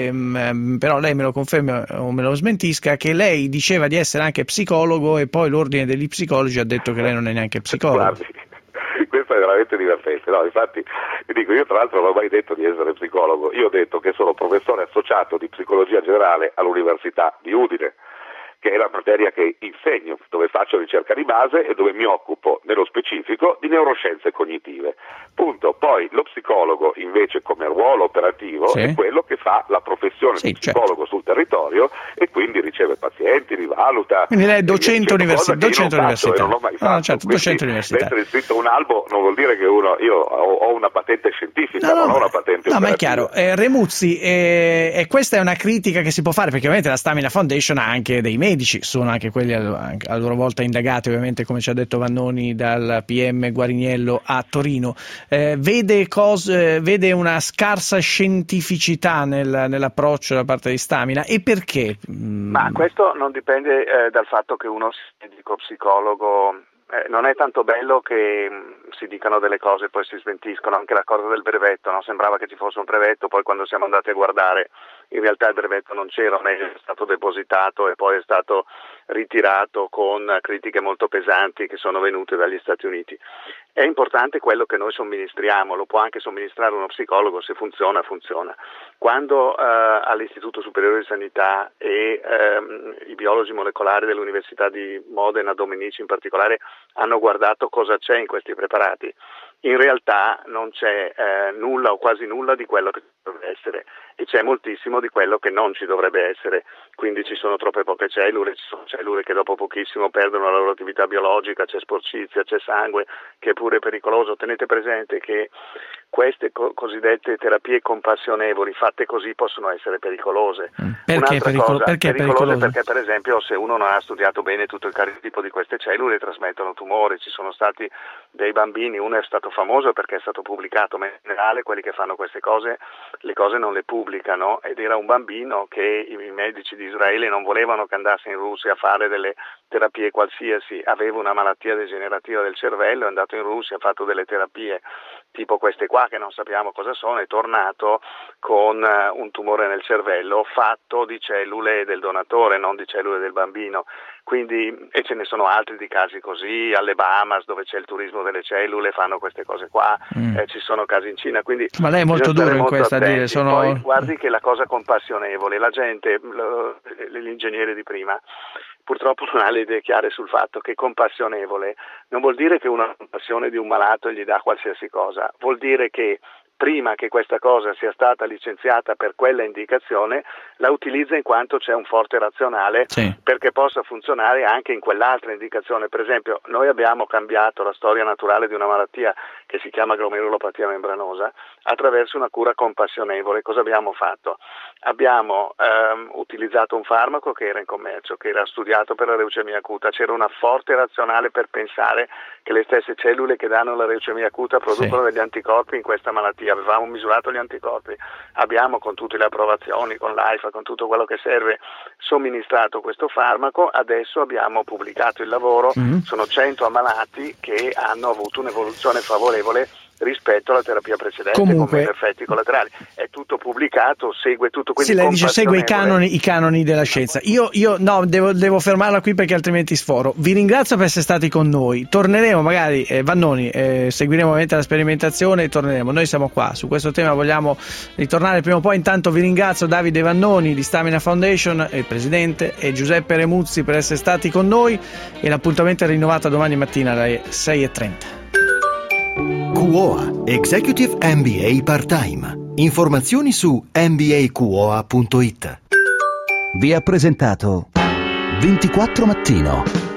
ehm, però lei me lo conferma o me lo smentisca, che lei diceva di essere anche psicologo e poi l'ordine degli psicologi ha detto che lei non è neanche psicologo. Guardi, questo è veramente divertente. No, infatti, vi dico, io tra l'altro non ho mai detto di essere psicologo, io ho detto che sono professore associato di psicologia generale all'Università di Udine, che è la materia che insegno, dove faccio ricerca di base e dove mi occupo nello specifico di neuroscienze cognitive. Punto. Poi lo psicologo invece come ruolo operativo sì. è quello che fa la professione sì, di psicologo certo. sul territorio e quindi riceve pazienti, li valuta. Quindi lei è docente universitario. Docente universitario. Non ho mai fatto. No, certo, docente universitario. Essere iscritto a un albo non vuol dire che uno, io ho, ho una patente scientifica, no, no, non ho una patente no, operativa. ma è chiaro. Eh, Remuzzi, eh, e questa è una critica che si può fare, perché ovviamente la Stamina Foundation ha anche dei medici, sono anche quelli a, a loro volta indagati, ovviamente, come ci ha detto Vannoni, dal P M Guariniello a Torino. Eh, vede, cose, vede una scarsa scientificità nel, nell'approccio da parte di Stamina, e perché? Ma questo non dipende eh, dal fatto che uno sia medico psicologo. Eh, non è tanto bello che mh, si dicano delle cose e poi si smentiscono. Anche la cosa del brevetto, no? Sembrava che ci fosse un brevetto, poi quando siamo andati a guardare in realtà il brevetto non c'era, non è stato depositato e poi è stato ritirato con critiche molto pesanti che sono venute dagli Stati Uniti. È importante quello che noi somministriamo, lo può anche somministrare uno psicologo, se funziona, funziona. Quando eh, all'Istituto Superiore di Sanità e ehm, i biologi molecolari dell'Università di Modena, Domenici in particolare, hanno guardato cosa c'è in questi preparati, in realtà non c'è eh, nulla o quasi nulla di quello che dovrebbe essere, e c'è moltissimo di quello che non ci dovrebbe essere. Quindi ci sono troppe poche cellule, ci sono cellule che dopo pochissimo perdono la loro attività biologica, c'è sporcizia, c'è sangue, che è pure pericoloso. Tenete presente che queste co- cosiddette terapie compassionevoli fatte così possono essere pericolose. Perché, Un'altra pericolo- cosa, perché pericolose pericolose? Perché per esempio se uno non ha studiato bene tutto il carico di queste cellule trasmettono tumori. Ci sono stati dei bambini, uno è stato famoso perché è stato pubblicato, ma in generale quelli che fanno queste cose le cose non le pubblicano, ed era un bambino che i medici di Israele non volevano che andasse in Russia a fare delle terapie qualsiasi, aveva una malattia degenerativa del cervello, è andato in Russia, ha fatto delle terapie tipo queste qua che non sappiamo cosa sono, è tornato con un tumore nel cervello fatto di cellule del donatore, non di cellule del bambino. Quindi, e ce ne sono altri di casi così, alle Bahamas dove c'è il turismo delle cellule fanno queste cose qua, mm. eh, ci sono casi in Cina. Quindi ma lei è molto duro in questa a dire, sono... Poi guardi che la cosa compassionevole, la gente, lo, l'ingegnere di prima, purtroppo non ha le idee chiare sul fatto che compassionevole non vuol dire che uno ha compassione di un malato e gli dà qualsiasi cosa, vuol dire che prima che questa cosa sia stata licenziata per quella indicazione, la utilizza in quanto c'è un forte razionale sì. perché possa funzionare anche in quell'altra indicazione. Per esempio, noi abbiamo cambiato la storia naturale di una malattia che si chiama glomerulopatia membranosa attraverso una cura compassionevole. Cosa abbiamo fatto? Abbiamo ehm, utilizzato un farmaco che era in commercio, che era studiato per la leucemia acuta. C'era una forte razionale per pensare che le stesse cellule che danno la leucemia acuta producono sì. degli anticorpi in questa malattia. Avevamo misurato gli anticorpi, abbiamo con tutte le approvazioni, con l'AIFA, con tutto quello che serve, somministrato questo farmaco. Adesso abbiamo pubblicato il lavoro, mm-hmm. sono cento ammalati che hanno avuto un'evoluzione favorevole rispetto alla terapia precedente. Comunque, con effetti collaterali. È tutto pubblicato, segue tutto. Sì, lei dice segue i canoni, i canoni della scienza. Io, io no, devo, devo fermarla qui perché altrimenti sforo. Vi ringrazio per essere stati con noi. Torneremo magari, eh, Vannoni, eh, seguiremo ovviamente la sperimentazione e torneremo. Noi siamo qua, su questo tema vogliamo ritornare prima o poi. Intanto vi ringrazio Davide Vannoni di Stamina Foundation, il presidente, e Giuseppe Remuzzi per essere stati con noi, e l'appuntamento è rinnovato domani mattina alle sei e trenta. Q O A Executive M B A Part-Time. Informazioni su m b a q o a punto i t. Vi ha presentato ventiquattro Mattino.